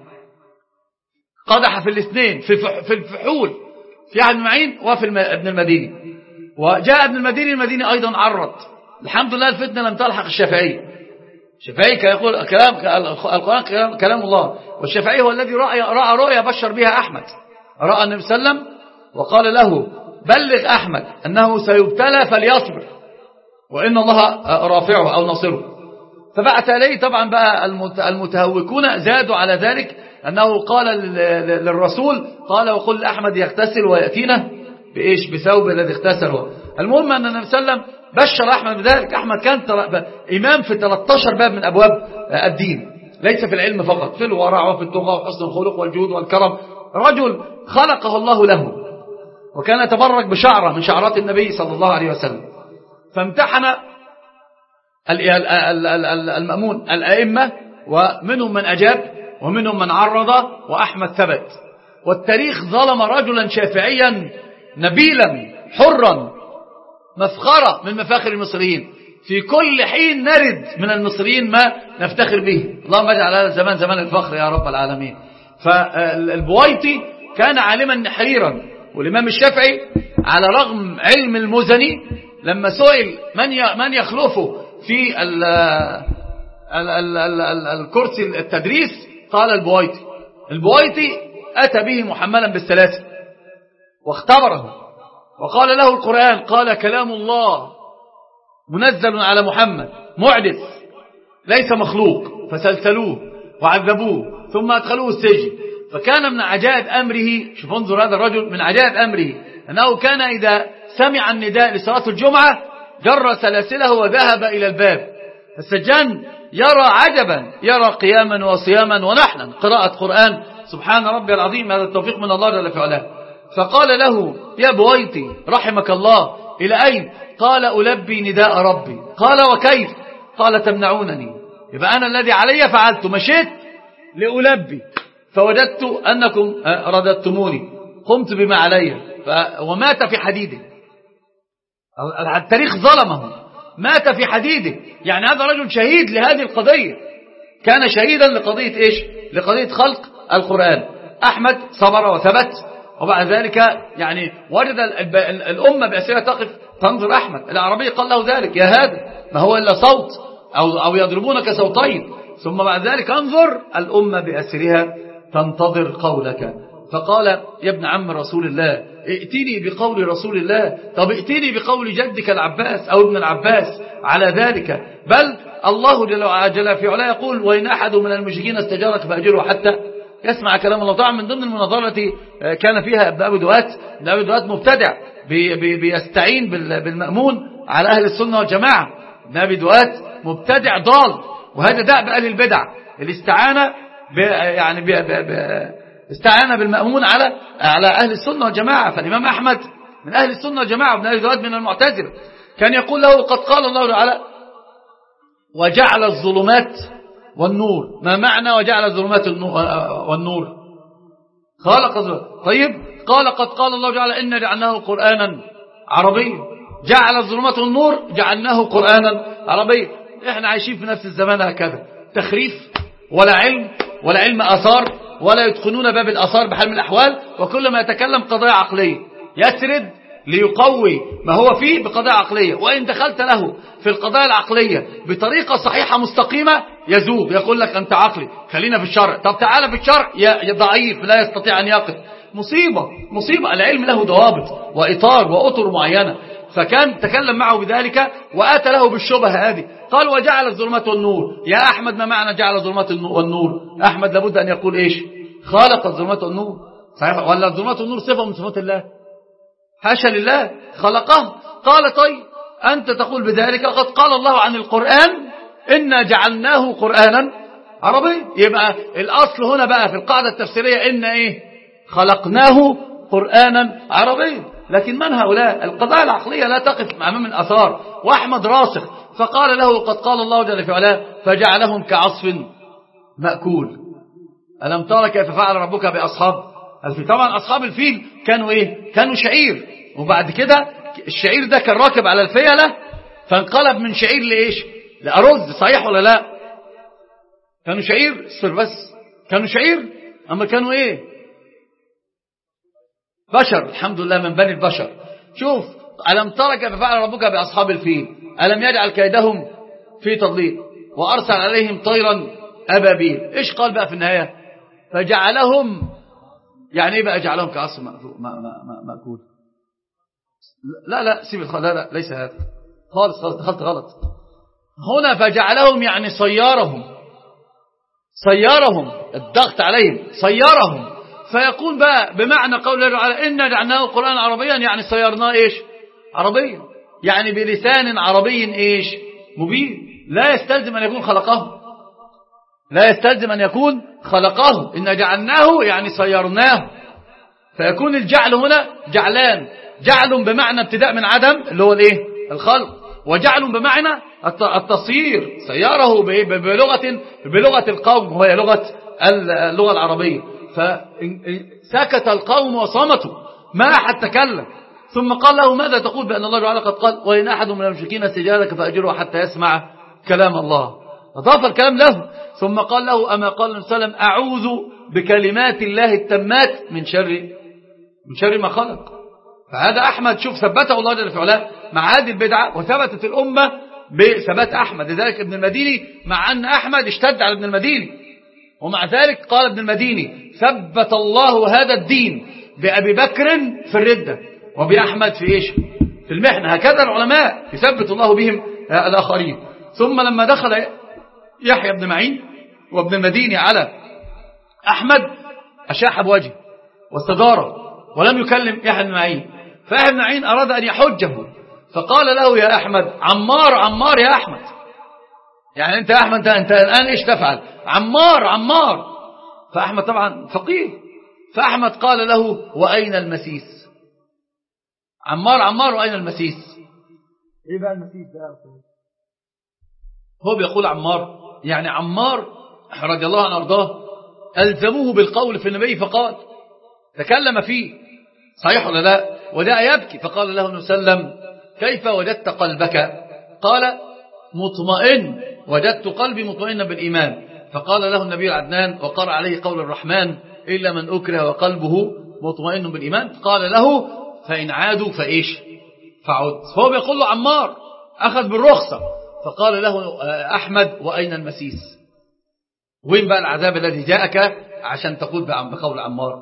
قدح في الاثنين في الفحول في يحيى بن معين وفي ابن المديني. وجاء ابن المديني المديني أيضا عرض. الحمد لله الفتنة لم تلحق الشافعي. الشافعي كان يقول كلام القرآن كلام, كلام الله، والشافعي هو الذي رأى, رأى رؤيا بشر بها أحمد. رأى النبي صلى الله عليه وسلم وقال له بلغ أحمد أنه سيبتلى فليصبر وإن الله رافعه أو نصره. فبعت إليه طبعا بقى المتهوكون زادوا على ذلك أنه قال للرسول قال وقل لأحمد يغتسل ويأتينا بإيش؟ بثوب الذي اغتسله. المهم أن النبي صلى الله عليه وسلم بشر أحمد بذلك. أحمد كان إمام في ثلاثة عشر باب من أبواب الدين، ليس في العلم فقط، في الورع وفي التقى وحسن الخلق والجود والكرم. رجل خلقه الله له، وكان يتبرك بشعرة من شعرات النبي صلى الله عليه وسلم. فامتحن المأمون الأئمة، ومنهم من أجاب ومنهم من عرض، وأحمد ثبت. والتاريخ ظلم رجلا شافعيا نبيلا حرا مفخرة من مفاخر المصريين. في كل حين نرد من المصريين ما نفتخر به. اللهم اجعل هذا الزمان زمان الفخر يا رب العالمين. فالبويطي كان عالما نحريرا. والإمام الشافعي على رغم علم المزني لما سئل من من يخلفه في ال ال ال ال ال الكرسي التدريس قال البويطي. البويطي أتى به محملا بالسلاسل واختبره وقال له القرآن قال كلام الله منزل على محمد معجز ليس مخلوق. فسلسلوه وعذبوه ثم أدخلوه السجن. فكان من عجائب أمره، شوف انظر هذا الرجل، من عجائب أمره أنه كان إذا سمع النداء لصلاة الجمعة جر سلاسله وذهب إلى الباب. السجان يرى عجبا، يرى قياما وصياما ونحنا قراءة قرآن. سبحان ربي العظيم، هذا التوفيق من الله جل في علاه. فقال له يا بويطي رحمك الله إلى أين؟ قال ألبي نداء ربي. قال وكيف؟ قال تمنعونني. يبقى أنا الذي علي فعلت، مشيت لألبي فوجدت أنكم رددتموني، قمت بما علي ومات في حديده. التاريخ ظلمه، مات في حديده. يعني هذا رجل شهيد لهذه القضية، كان شهيدا لقضية إيش؟ لقضية خلق القرآن. أحمد صبر وثبت، وبعد ذلك يعني وجد الأمة بأسرها تقف تنظر أحمد. العربي قال له ذلك يا هذا ما هو إلا صوت أو, أو يضربونك صوتين. ثم بعد ذلك انظر الأمة بأسرها تنتظر قولك. فقال يا ابن عم رسول الله ائتني بقول رسول الله. طب ائتني بقول جدك العباس أو ابن العباس على ذلك. بل الله جل في علاه يقول وإن أحد من المشركين استجارك فأجره حتى يسمع كلام الله. طبعا من ضمن المناظرة التي كان فيها ابن أبي دوات، ابن أبي دوات مبتدع بي بي بيستعين بالمأمون على أهل السنة والجماعة. ابن أبي دوات مبتدع ضال، وهذا داء بأهل البدع الاستعانة يعني ب ب ب استعان بالمأمون على على أهل السنة والجماعة. فالإمام أحمد من أهل السنة والجماعة وابن أبي دوات من المعتزلة كان يقول له قد قال الله تعالى وجعل الظلمات والنور. ما معنى وجعل الظلمات والنور؟ خلق الظلمات. طيب قال قد قال الله تعالى إن جعلناه قرآنا عربيا. جعل الظلمات والنور جعلناه قرآنا عربيا. احنا عايشين في نفس الزمان هكذا، تخريف ولا علم ولا علم آثار، ولا يدخلون باب الآثار بحال من الأحوال، وكل ما يتكلم قضايا عقلية يسرد ليقوي ما هو فيه بقضايا عقلية. وإن دخلت له في القضايا العقلية بطريقة صحيحة مستقيمة يزوغ، يقول لك أنت عقلي خلينا في الشرع. طب تعالى في الشرع يا ضعيف لا يستطيع أن يقف. مصيبة مصيبة. العلم له ضوابط وإطار وأطر معينة. فكان تكلم معه بذلك وآتى له بالشبهة هذه. قال وجعل الظلمات والنور. يا أحمد ما معنى جعل الظلمات والنور؟ أحمد لابد أن يقول إيش؟ خالق الظلمات والنور. صحيح ولا الظلمات والنور صفة من صفات الله؟ حاشا لله، خلقه. قال طيب أنت تقول بذلك قد قال الله عن القرآن إنا جعلناه قرآنا عربي. يبقى الأصل هنا بقى في القاعدة التفسيرية إن إيه؟ خلقناه قرآنا عربيا. لكن من هؤلاء؟ القضايا العقلية لا تقف أمام الأثار. وأحمد راسخ فقال له قد قال الله جل في علاه فجعلهم كعصف مأكول. ألم ترى كيف فعل ربك بأصحاب الفيل؟ طبعا أصحاب الفيل كانوا إيه؟ كانوا شعير، وبعد كده الشعير ده كان راكب على الفيلة فانقلب من شعير لإيش؟ لأرز. صحيح ولا لا؟ كانوا شعير بس كانوا شعير، أما كانوا إيه؟ بشر. الحمد لله من بني البشر. شوف ألم ترى كيف فعل ربك بأصحاب الفيل ألم يجعل كيدهم في تضليل وأرسل عليهم طيرا أبابيل. إيش قال بقى في النهاية؟ فجعلهم يعني إيه بقى جعلهم كعصف مأكول؟ لا لا سيب الخ... لا لا ليس هذا خالص خالص دخلت غلط هنا. فجعلهم يعني صيارهم صيارهم الضغط عليهم صيارهم. فيكون بقى بمعنى قول الله تعالى إنا جعلناه قرآن عربيا يعني صيرناه إيش؟ عربيا، يعني بلسان عربي إيش؟ مبين. لا يستلزم أن يكون خلقه، لا يستلزم أن يكون خلقه. إن جعلناه يعني صيرناه. فيكون الجعل هنا جعلان، جعل بمعنى ابتداء من عدم اللي هو الايه؟ الخلق، وجعل بمعنى التصيير سياره بلغة بلغة القوم وهي لغة اللغة العربية. فسكت القوم وصمتوا ما أحد تكلم. ثم قال له ماذا تقول بأن الله تعالى قد قال وإن أحد من المشركين استجارك فأجره حتى يسمع كلام الله. أضاف الكلام له. ثم قال له أما قال النبي صلى الله عليه وسلم أعوذ بكلمات الله التامات من شر من شر ما خلق. فهذا أحمد شوف ثبته الله جل في علاه مع هذه البدعة، وثبتت الأمة بثبات أحمد. لذلك ابن المديني مع أن أحمد اشتد على ابن المديني، ومع ذلك قال ابن المديني ثبت الله هذا الدين بأبي بكر في الردة وبأحمد في إيش؟ في المحنة. هكذا العلماء يثبت الله بهم الآخرين. ثم لما دخل يحيى بن معين وابن المديني على أحمد أشاح بوجهه واستدار ولم يكلم يحيى بن معين. فيحيى بن معين أراد أن يحجه فقال له يا أحمد عمار عمار يا أحمد، يعني أنت يا أحمد أنت الآن إيش تفعل؟ عمار عمار. فأحمد طبعا فقيه، فأحمد قال له وأين المسيس؟ عمار عمار وأين المسيس؟ إيه بقى المسيس ده؟ هو بيقول عمار يعني عمار رضي الله عنه أرضاه ألزموه بالقول في النبي فقال تكلم فيه صحيح ولا لا؟ وجاء يبكي فقال له النبي صلى الله عليه وسلم كيف وجدت قلبك؟ قال مطمئن، وجدت قلبي مطمئنا بالإيمان. فقال له النبي العدنان وقرأ عليه قول الرحمن إلا من أكره وقلبه مطمئن بالإيمان. قال له فإن عادوا فإيش؟ فعد. فهو بيقول له عمار أخذ بالرخصة. فقال له أحمد وأين المسيس؟ وين بقى العذاب الذي جاءك عشان تقول بقول عمار؟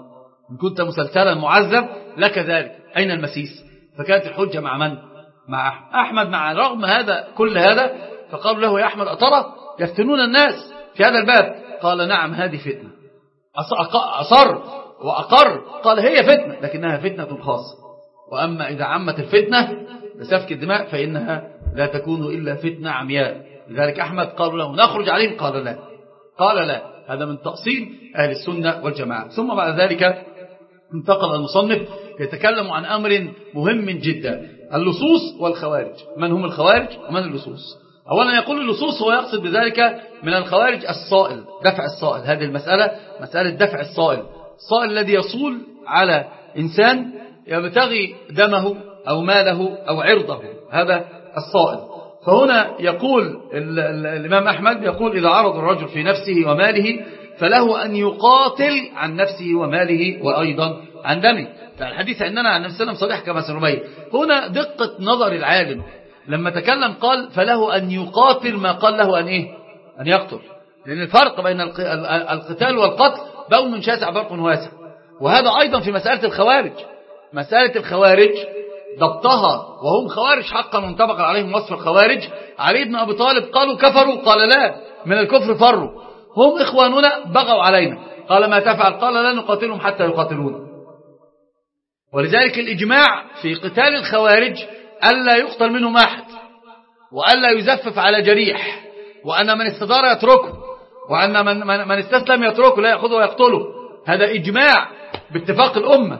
إن كنت مسلسلا معذب لك ذلك، أين المسيس؟ فكانت الحجة مع من؟ مع أحمد. مع رغم هذا كل هذا فقالوا له يا أحمد أترى يفتنون الناس في هذا الباب؟ قال نعم هذه فتنة. أصر وأقر قال هي فتنة لكنها فتنة خاصة، وأما إذا عمت الفتنة بسفك الدماء فإنها لا تكون إلا فتنة عمياء. لذلك أحمد قالوا له نخرج عليهم؟ قال لا قال لا. هذا من تأصيل أهل السنة والجماعة. ثم بعد ذلك انتقل المصنف يتكلم عن أمر مهم جدا، اللصوص والخوارج. من هم الخوارج ومن اللصوص؟ أولا يقول اللصوص هو يقصد بذلك من الخوارج الصائل، دفع الصائل. هذه المسألة مسألة دفع الصائل، الصائل الذي يصول على إنسان يبتغي دمه أو ماله أو عرضه، هذا الصائل. فهنا يقول ال ال الإمام أحمد يقول إذا عرض الرجل في نفسه وماله فله أن يقاتل عن نفسه وماله وأيضا عن دمه. الحديث عندنا عن النبي صلى الله عليه وسلم صريح كما سنبين. هنا دقة نظر العالم لما تكلم قال فله أن يقاتل، ما قال له أن إيه؟ أن يقتل، لأن الفرق بين القتال والقتل بون شاسع فرق واسع. وهذا أيضا في مسألة الخوارج. مسألة الخوارج ضبطها وهم خوارج حقا وانطبق عليهم وصف الخوارج. علي بن أبي طالب قالوا كفروا؟ قال لا، من الكفر فروا. هم إخواننا بغوا علينا، قال ما تفعل؟ قال لا نقاتلهم حتى يقاتلونا. ولذلك الإجماع في قتال الخوارج ألا يقتل منهم أحد، وألا يزفف على جريح، وأن من استدار يتركه، وأن من, من, من استسلم يتركه لا يأخذه ويقتله. هذا إجماع باتفاق الأمة.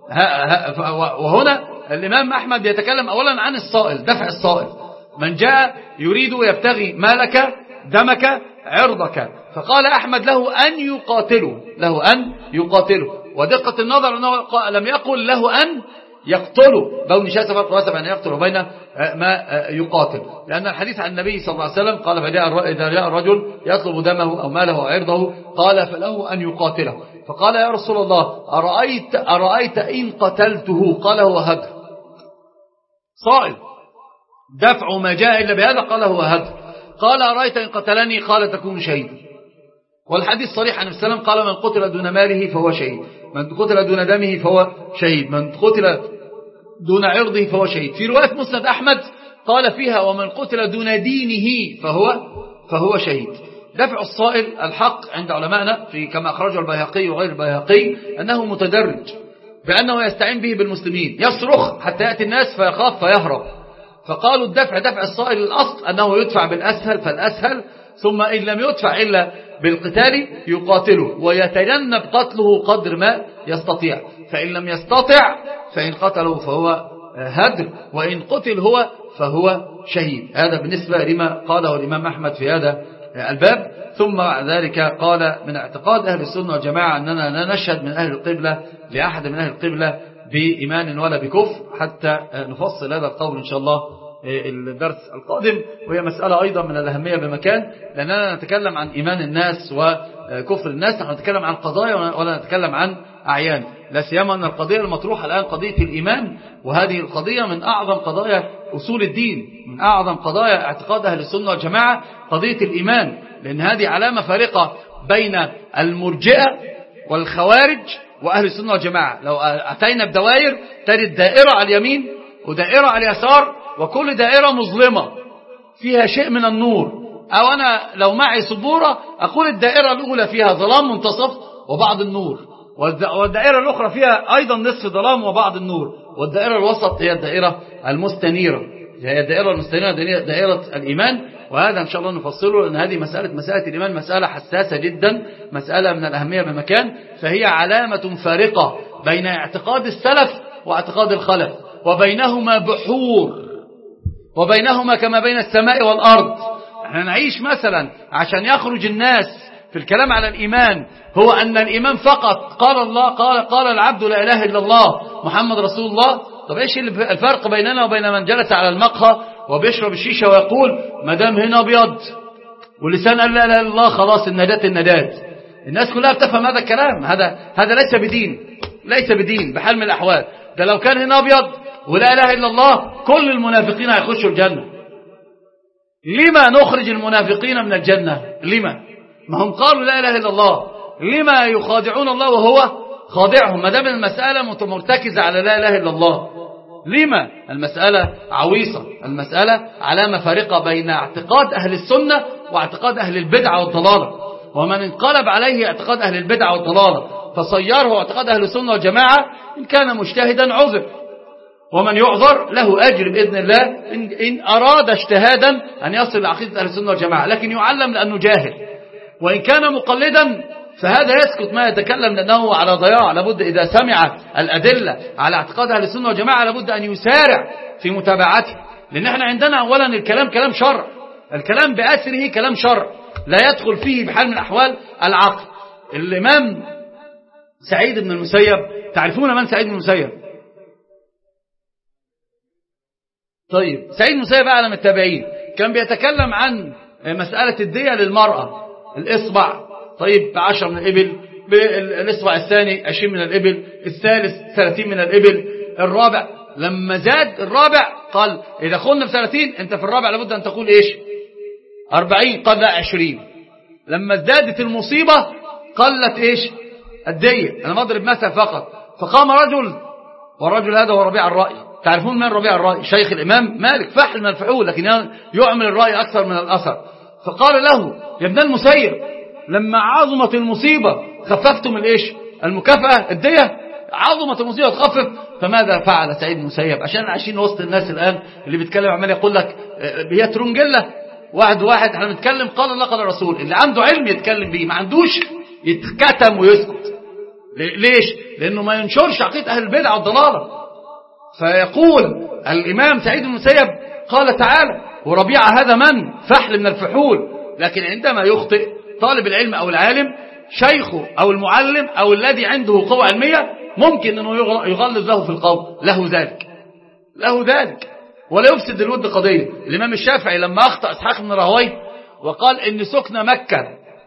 وهنا الإمام أحمد يتكلم أولا عن الصائل، دفع الصائل، من جاء يريد يبتغي مالك دمك عرضك، فقال أحمد له أن يقاتله، له أن يقاتله. ودقة النظر أنه لم يقل له أن يقتله، بون شاسع فرق واسع بين يقتل وبين ما يقاتل، لأن الحديث عن النبي صلى الله عليه وسلم قال إذا جاء الرجل يطلب دمه أو ماله أو عرضه قال فله أن يقاتله. فقال يا رسول الله أرأيت, أرأيت إن قتلته؟ قال هو هدر. صائل دفع ما جاء إلا بهذا قال هو هدر. قال أرأيت إن قتلني؟ قال تكون شهيدا. والحديث صريح عن السلام قال من قتل دون ماله فهو شهيد، من قتل دون دمه فهو شهيد، من قتل دون عرضه فهو شهيد. في رواية مسند أحمد قال فيها ومن قتل دون دينه فهو فهو شهيد. دفع الصائل الحق عند علمائنا في كما أخرجه البيهقي وغير البيهقي أنه متدرج، بأنه يستعين به بالمسلمين، يصرخ حتى يأتي الناس فيخاف فيهرب. فقالوا الدفع دفع الصائل الأصل أنه يدفع بالأسهل فالأسهل، ثم إن لم يدفع إلا بالقتال يقاتله ويتجنب قتله قدر ما يستطيع، فإن لم يستطع فإن قتله فهو هدر، وإن قتل هو فهو شهيد. هذا بالنسبة لما قاله الإمام أحمد في هذا الباب. ثم بعد ذلك قال من اعتقاد أهل السنة والجماعة أننا لا نشهد من أهل القبلة لأحد من أهل القبلة بإيمان ولا بكفر، حتى نفصل هذا القول إن شاء الله الدرس القادم. وهي مسألة أيضا من الأهمية بمكان، لأننا نتكلم عن إيمان الناس وكفر الناس، نحن نتكلم عن قضايا ولا نتكلم عن أعيان، لا سيما أن القضية المطروحة الآن قضية الإيمان، وهذه القضية من أعظم قضايا أصول الدين، من أعظم قضايا اعتقاد أهل السنة والجماعة قضية الإيمان، لأن هذه علامة فارقة بين المرجئة والخوارج وأهل السنة والجماعة. لو أتينا بدوائر تجد دائرة على اليمين ودائرة على اليسار، وكل دائرة مظلمة فيها شيء من النور، أو أنا لو معي سبورة أقول الدائرة الأولى فيها ظلام منتصف وبعض النور، والدائرة الأخرى فيها أيضا نصف ظلام وبعض النور، والدائرة الوسط هي الدائرة المستنيرة، هي الدائرة المستنيرة دائرة الإيمان. وهذا إن شاء الله نفصله، لأن هذه مسألة مسألة الإيمان مسألة حساسة جدا، مسألة من الأهمية بمكان، فهي علامة فارقة بين اعتقاد السلف واعتقاد الخلف، وبينهما بحور، وبينهما كما بين السماء والأرض. احنا نعيش مثلا عشان يخرج الناس في الكلام على الإيمان هو أن الإيمان فقط قال الله قال قال العبد لا إله إلا الله محمد رسول الله. طب إيش الفرق بيننا وبين من جلس على المقهى وبيشرب الشيشة ويقول ما دام هنا أبيض ولسان قال لا إله إلا الله خلاص النجاة النجاة؟ الناس كلها بتفهم هذا الكلام، هذا هذا ليس بدين، ليس بدين بحال من الأحوال. ده لو كان هنا أبيض ولا إله إلا الله كل المنافقين هيخشوا الجنة. لما نخرج المنافقين من الجنة؟ لما؟ ما هم قالوا لا إله إلا الله. لما يخادعون الله وهو خاضعهم ما دام المسألة مرتكزة على لا إله إلا الله. لما؟ المسألة عويصة، المسألة علامة فارقة بين اعتقاد أهل السنة واعتقاد أهل البدعة والضلالة. ومن انقلب عليه اعتقاد أهل البدعة والضلالة فصيره اعتقاد أهل السنة والجماعة إن كان مجتهدا عذر، ومن يعذر له أجر بإذن الله إن, إن أراد اجتهادا أن يصل لعقيدة أهل السنة والجماعة، لكن يعلم لأنه جاهل. وإن كان مقلدا فهذا يسكت ما يتكلم لأنه على ضياع. لابد إذا سمع الأدلة على اعتقاد أهل السنة والجماعة لابد أن يسارع في متابعته، لأن احنا عندنا أولا الكلام كلام شرع، الكلام بأسره كلام شرع لا يدخل فيه بحال من الأحوال العقل. الإمام سعيد بن المسيب، تعرفون من سعيد بن المسيب؟ طيب سعيد بن المسيب أعلم التابعين، كان بيتكلم عن مسألة الدية للمرأة، الإصبع طيب بعشر من الإبل، بالإصبع الثاني عشرين من الإبل، الثالث ثلاثين من الإبل، الرابع لما زاد الرابع قال إذا قلنا بثلاثين أنت في الرابع لابد أن تقول إيش أربعين، قال لا عشرين. لما ازدادت المصيبة قلت إيش الدية. أنا بضرب مثل فقط. فقام رجل، والرجل هذا هو ربيع الرأي. تعرفون من ربيع الرأي؟ شيخ الإمام مالك، فحل من الفحول، لكن يعمل الرأي أكثر من الأثر. فقال له يا ابن المسيب لما عظمت المصيبة خففتم الإيش المكافأة الدية، عظمت المصيبة تخفف. فماذا فعل سعيد المسيب؟ عشان عايشين وسط الناس الآن اللي بيتكلم عمال يقول لك هي ترنجلة واحد واحد، احنا بنتكلم قال الله قال الرسول. اللي عنده علم يتكلم بيه، ما عندوش يتكتم ويسكت. ليش؟ لأنه ما ينشرش عقيدة أهل البدع والضلالة. فيقول الإمام سعيد المسيب قال تعالى وربيع هذا من فحل من الفحول، لكن عندما يخطئ طالب العلم أو العالم شيخه أو المعلم أو الذي عنده قوة علمية ممكن أنه يغلظ له في القول، له ذلك له ذلك ولا يفسد الود قضية. الإمام الشافعي لما أخطأ إسحاق بن راهويه وقال إن سكن مكة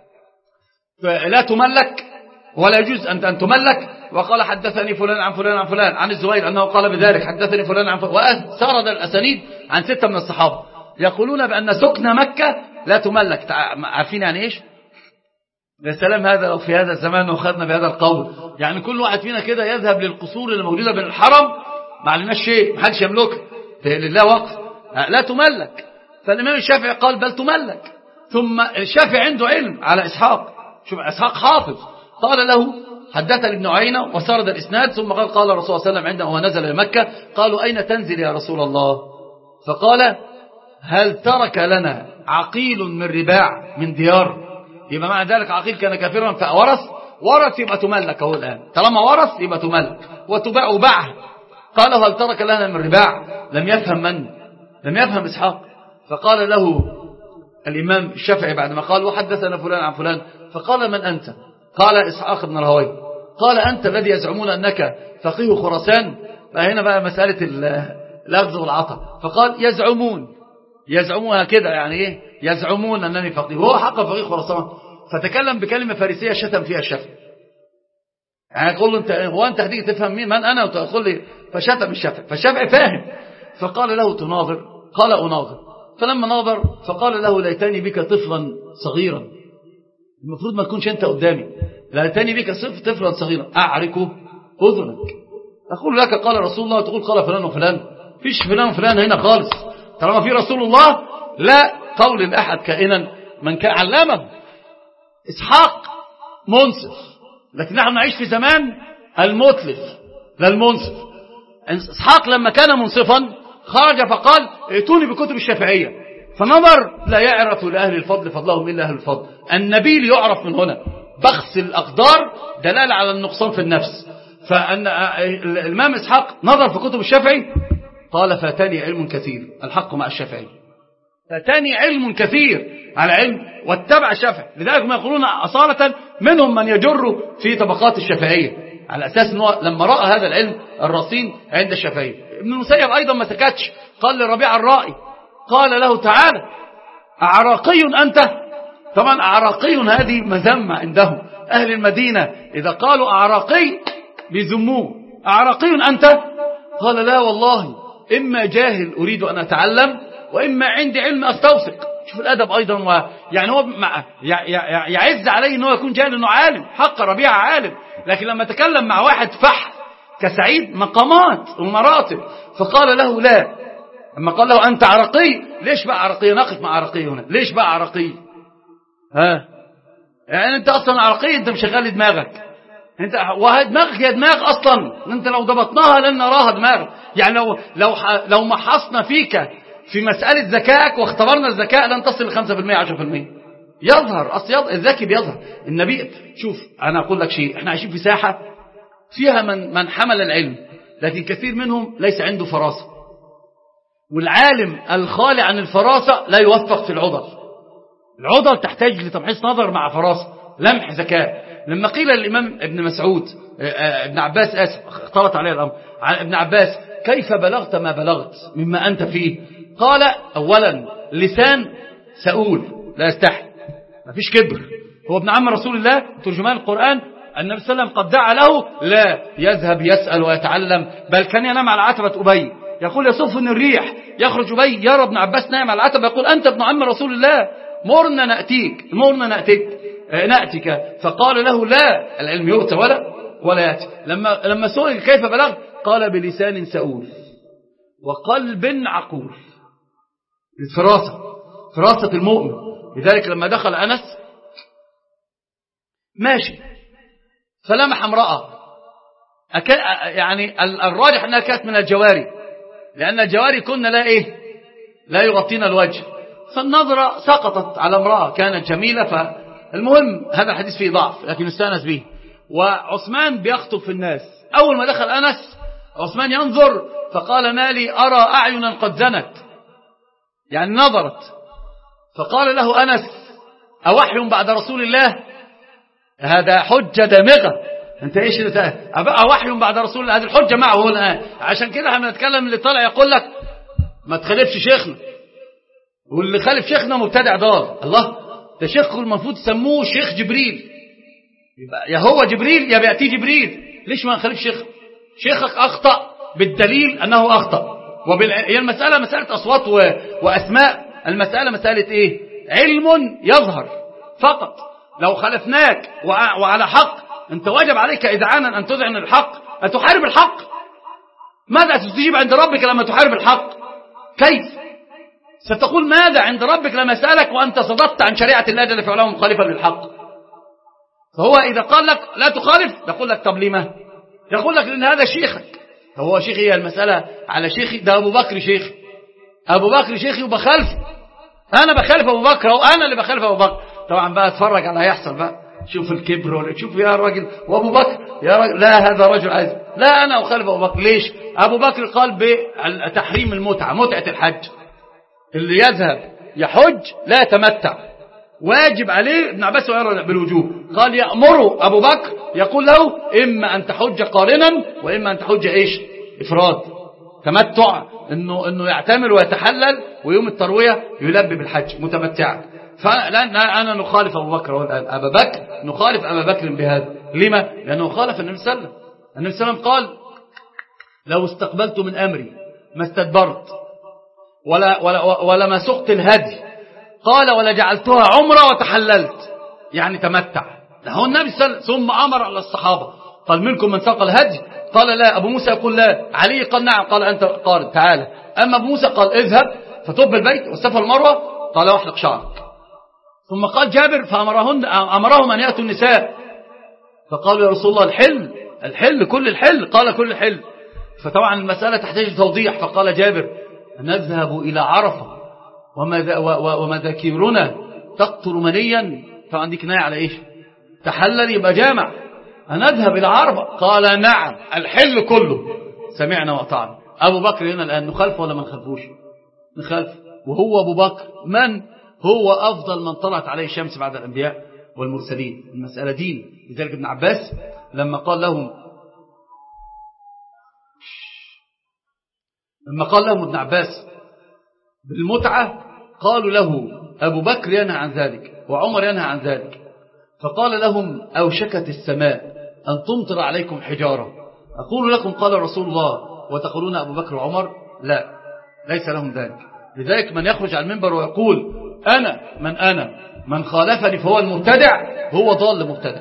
لا تملك ولا يجوز أن تملك، وقال حدثني فلان عن فلان عن فلان عن الزبير أنه قال بذلك، حدثني فلان عن فلان، وسرد الأسانيد عن ستة من الصحابة يقولون بأن سكن مكة لا تملك. عارفين يعني إيش؟ يا سلام هذا لو في هذا الزمان وخذنا بهذا القول، يعني كل واحد فينا كده يذهب للقصور اللي موجودة بين الحرم ما عليناش شيء، ما حدش يملكها لله وقف، لا تملك. فالإمام الشافعي قال بل تملك. ثم الشافعي عنده علم على إسحاق، شوف إسحاق حافظ، قال له حدثني ابن عيينة وسرد الإسناد، ثم قال قال الرسول صلى الله عليه وسلم عندما نزل إلى مكة قالوا أين تنزل يا رسول الله؟ فقال هل ترك لنا عقيل من رباع من ديار؟ يبقى مع ذلك عقيل كان كافرا فورث، ورث يبقى تملك اهو الآن، طالما ورث يبقى تملك وتباع وباعها. قال هل ترك لنا من رباع؟ لم يفهم من؟ لم يفهم إسحاق. فقال له الإمام الشافعي بعدما قال وحدثنا فلان عن فلان، فقال من أنت؟ قال إسحاق بن راهويه. قال أنت الذي يزعمون أنك فقيه خراسان. فهنا بقى مسألة الأخذ والعطاء. فقال يزعمون يزعمونها كده يعني إيه؟ يزعمون أنني فقيه، هو حق فقيه خراسان. فتكلم بكلمة فارسية شتم فيها الشافعي، يعني تقول له أنت هو أنت هتيجي تفهم مين من أنا وتقول لي، فشتم الشافعي. فالشافعي فاهم، فقال له تناظر؟ قال أناظر. فلما ناظر فقال له ليتني بك طفلا صغيرا، المفروض ما تكونش أنت قدامي، ليتني بك طفلا صغيرا أعرك أذنك، أقول لك قال رسول الله تقول قال فلان وفلان، فيش فلان وفلان هنا خالص، طالما في رسول الله لا قول الأحد كائنا من كان علمه. إسحاق منصف، لكن نحن نعيش في زمان المتلف لا المنصف. إسحاق لما كان منصفا خرج فقال ائتوني بكتب الشافعية، فنظر لا يعرف لأهل الفضل فضلهم إلا أهل الفضل. النبيل يعرف من هنا، بخس الأقدار دلالة على النقصان في النفس. فأن الإمام إسحاق نظر في كتب الشافعي قال فاتني علم كثير، الحق مع الشافعي، فاتني علم كثير على علم واتبع الشافعي. لذلك ما يقولون أصالة منهم من يجر في طبقات الشافعية على أساس أنه لما رأى هذا العلم الرصين عند الشافعي. ابن المسيب أيضا ما سكتش، قال لربيع الرائي قال له تعالى أعراقي أنت؟ طبعا أعراقي هذه مذمة عندهم أهل المدينة، إذا قالوا أعراقي بيذموه، أعراقي أنت؟ قال لا والله إما جاهل أريد أن أتعلم وإما عندي علم أستوثق. شوف الأدب أيضا يعني هو يعز عليه أنه يكون جاهل أنه عالم، حق ربيعة عالم، لكن لما تكلم مع واحد فح كسعيد مقامات ومراتب، فقال له لا. لما قال له أنت عرقي، ليش بقى عرقي؟ نقف مع عرقي هنا، ليش بقى عرقي؟ ها يعني أنت أصلا عرقي، أنت مشغل دماغك، انت وهي دماغك هي دماغ اصلا، انت لو ضبطناها لن نراها دماغ. يعني لو لو لو محصنا فيك في مساله ذكائك واختبرنا الذكاء لن تصل ل خمسة بالمئة عشرة بالمئة. يظهر اصل يظهر الذكي بيظهر. النبي شوف انا اقول لك شيء، احنا عايشين في ساحه فيها من من حمل العلم، لكن كثير منهم ليس عنده فراسه، والعالم الخالي عن الفراسه لا يوفق في العضل. العضل تحتاج لتمحيص نظر مع فراسه، لمح ذكاء. لما قيل للإمام ابن مسعود ابن عباس آسف اختلط عليه الأمر عن ابن عباس كيف بلغت ما بلغت مما أنت فيه؟ قال أولا لسان سؤول لا يستحي، ما فيش كبر، هو ابن عم رسول الله ترجمان القرآن، النبي صلى الله عليه وسلم قد دعا له لا يذهب يسأل ويتعلم، بل كان ينام على عتبة أبي يقول يصفني الريح، يخرج أبي يرى ابن عباس نايم على العتبة يقول أنت ابن عم رسول الله، مرنا نأتيك مرنا نأتيك نأتيك. فقال له لا، العلم يؤتى ولا ولا يأتي. لما لما سئل كيف بلغ قال بلسان سؤول وقلب عقول. الفراسة، فراسة المؤمن. لذلك لما دخل أنس ماشي فلمح امرأة، يعني الراجح أنها كانت من الجواري، لأن الجواري كنا لا إيه لا يغطينا الوجه، فالنظرة سقطت على امرأة كانت جميلة. فالمهم هذا الحديث فيه ضعف لكن نستأنس به. وعثمان بيخطب في الناس، أول ما دخل أنس عثمان ينظر فقال ما لي أرى أعينا قد زنت، يعني نظرت. فقال له أنس أوحي بعد رسول الله؟ هذا حجة دامغة، انت ايش أبقى وحي بعد رسول الله؟ هذه الحجة معه الآن. عشان كده احنا بنتكلم اللي طالع يقول لك ما تخالفش شيخنا، واللي خالف شيخنا مبتدع ضال. الله، ده شيخ المفروض يسموه شيخ جبريل، يبقى يا هو جبريل يا بيأتي جبريل. ليش ما نخالف شيخ؟ شيخك أخطأ بالدليل أنه أخطأ. وبال... هي المسألة مسألة أصوات و... وأسماء، المسألة مسألة إيه؟ علم يظهر فقط. لو خالفناك و... وعلى حق أنت واجب عليك إذعانا أن تذعن الحق، أن تحارب الحق. ماذا تستجيب عند ربك لما تحارب الحق؟ كيف ستقول ماذا عند ربك لما سألك وأنت صددت عن شريعة الله جل في علاه مخالفا للحق؟ فهو إذا قال لك لا تخالف يقول لك طب لما؟ يقول لك لأن هذا شيخك. هو شيخي؟ هي المسألة على شيخي؟ ده أبو بكر شيخي، أبو بكر شيخي وبخالف، أنا بخالف أبو بكر وأنا اللي بخالف أبو بكر. طبعا بقى اتفرج على هيحصل بقى، شوف الكبر ولا شوف يا راجل وأبو بكر يا راجل، لا هذا رجل عايز، لا أنا أخالف أبو بكر. ليش؟ أبو بكر قال بتحريم المتعة، متعة الحج، اللي يذهب يحج لا يتمتع، واجب عليه. ابن عباس يرى بالوجوب، قال يأمر أبو بكر يقول له إما أن تحج قارنا وإما أن تحج إيش؟ إفراد، تمتع، إنه إنه يعتمر ويتحلل ويوم التروية يلبي بالحج متمتعا. فأنا أنا نخالف أبو بكر أبا بكر، نخالف أبا بكر بهذا. لما؟ لأنه خالف النبي صلى الله عليه وسلم. النبي صلى الله عليه وسلم قال لو استقبلت من أمري ما استدبرت ولا ولا ولا ما سقت الهدي، قال ولا جعلتها عمرة وتحللت، يعني تمتع. هو النبي صلى الله عليه وسلم ثم أمر على الصحابة قال منكم من ساق الهدي؟ قال لا. أبو موسى يقول لا. علي قال نعم. قال أنت قال تعالى. أما أبو موسى قال اذهب فطب البيت والصفا المروة، قال واحلق شعرك. ثم قال جابر فأمرهن أمرهم أن يأتوا النساء، فقالوا يا رسول الله الحل الحل كل الحل، قال كل الحل. فطبعا المسألة تحتاج توضيح، فقال جابر نذهب إلى عرفة ومذاكيرنا تقطر منيا. طبعا دي كناية على إيش؟ تحلل يبقى جامع. هنذهب إلى عرفة، قال نعم الحل كله، سمعنا وأطعنا. أبو بكر هنا الآن نخالف ولا ما نخالفوش؟ نخالف. وهو أبو بكر من هو أفضل من طلعت عليه الشمس بعد الأنبياء والمرسلين. المسألة دين. لذلك ابن عباس لما قال لهم لما قال لهم ابن عباس بالمتعة قالوا له أبو بكر ينهى عن ذلك وعمر ينهى عن ذلك، فقال لهم أوشكت السماء أن تمطر عليكم حجارة، أقول لكم قال رسول الله وتقولون أبو بكر وعمر؟ لا، ليس لهم ذلك. لذلك من يخرج على المنبر ويقول أنا من أنا من خالفني فهو المبتدع، هو ضال مبتدع،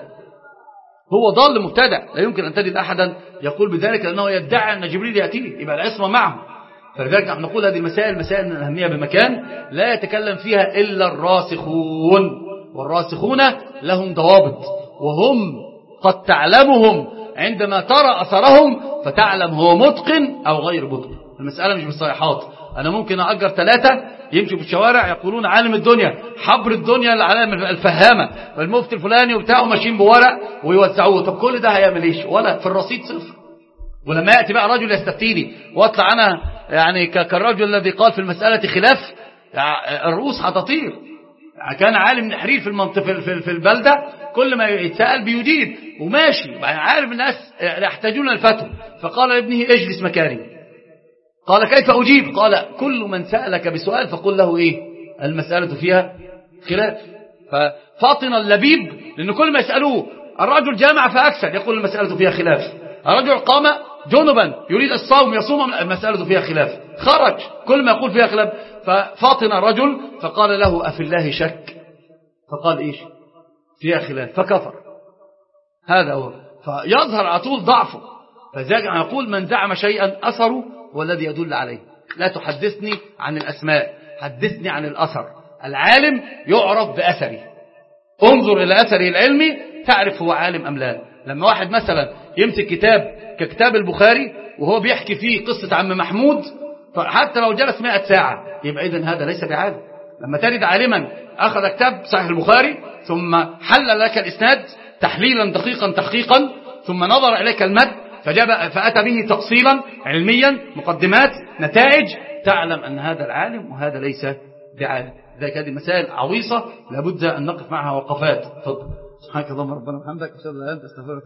هو ضال مبتدع. لا يمكن أن تجد أحدا يقول بذلك لأنه يدعي أن جبريل يأتيه، يبقى العصمة معه. فلذلك نحن نقول هذه المسائل مسائل من الأهمية بمكان لا يتكلم فيها إلا الراسخون، والراسخون لهم ضوابط، وهم قد تعلمهم عندما ترى أثرهم فتعلم هو متقن أو غير متقن. المسألة مش بالصيحات. أنا ممكن أأجر ثلاثة يمشوا في الشوارع يقولون عالم الدنيا، حبر الدنيا، العالم الفهامة، والمفتي الفلاني وبتاعه ماشيين بورق ويوزعوه. طب كل ده هيعمل ايش؟ ولا في الرصيد صفر. ولما يأتي بقى رجل يستفتيني واطلع أنا يعني كالرجل الذي قال في المسألة خلاف، الرؤوس هتطير. كان عالم نحرير في المنطقة في, في البلدة، كل ما يتسأل بيجيب وماشي، يعني عارف الناس يحتاجون الفتوى. فقال لابنه اجلس مكاني. قال كيف أجيب؟ قال كل من سألك بسؤال فقل له إيه؟ المسألة فيها خلاف. ففاطن اللبيب، لأن كل ما يسألوه الرجل جامع فأكثر يقول المسألة فيها خلاف، الرجل قام جنبا يريد الصوم يصوم المسألة فيها خلاف، خرج كل ما يقول فيها خلاف. ففاطن الرجل فقال له أفي الله شك؟ فقال إيش؟ فيها خلاف، فكفر. هذا هو. فيظهر على طول ضعفه. فذلك يقول من زعم شيئا أثره والذي يدل عليه. لا تحدثني عن الأسماء، حدثني عن الأثر. العالم يعرف بأثره، انظر إلى أثره العلمي تعرف هو عالم أم لا. لما واحد مثلا يمسك كتاب ككتاب البخاري وهو بيحكي فيه قصة عم محمود، حتى لو جلس مئة ساعة يبقى إذن هذا ليس بعالم. لما تجد عالما أخذ كتاب صحيح البخاري ثم حلل لك الإسناد تحليلا دقيقا تحقيقا، ثم نظر إليك المد فجاب فأتى به تفصيلا علميا، مقدمات، نتائج، تعلم أن هذا العالم وهذا ليس بعالم. ذلك هذه مسائل عويصة لابد أن نقف معها وقفات. تفضل. سبحانك اللهم ربنا وبحمدك، أشهد أن لا إله إلا أنت، أستغفرك.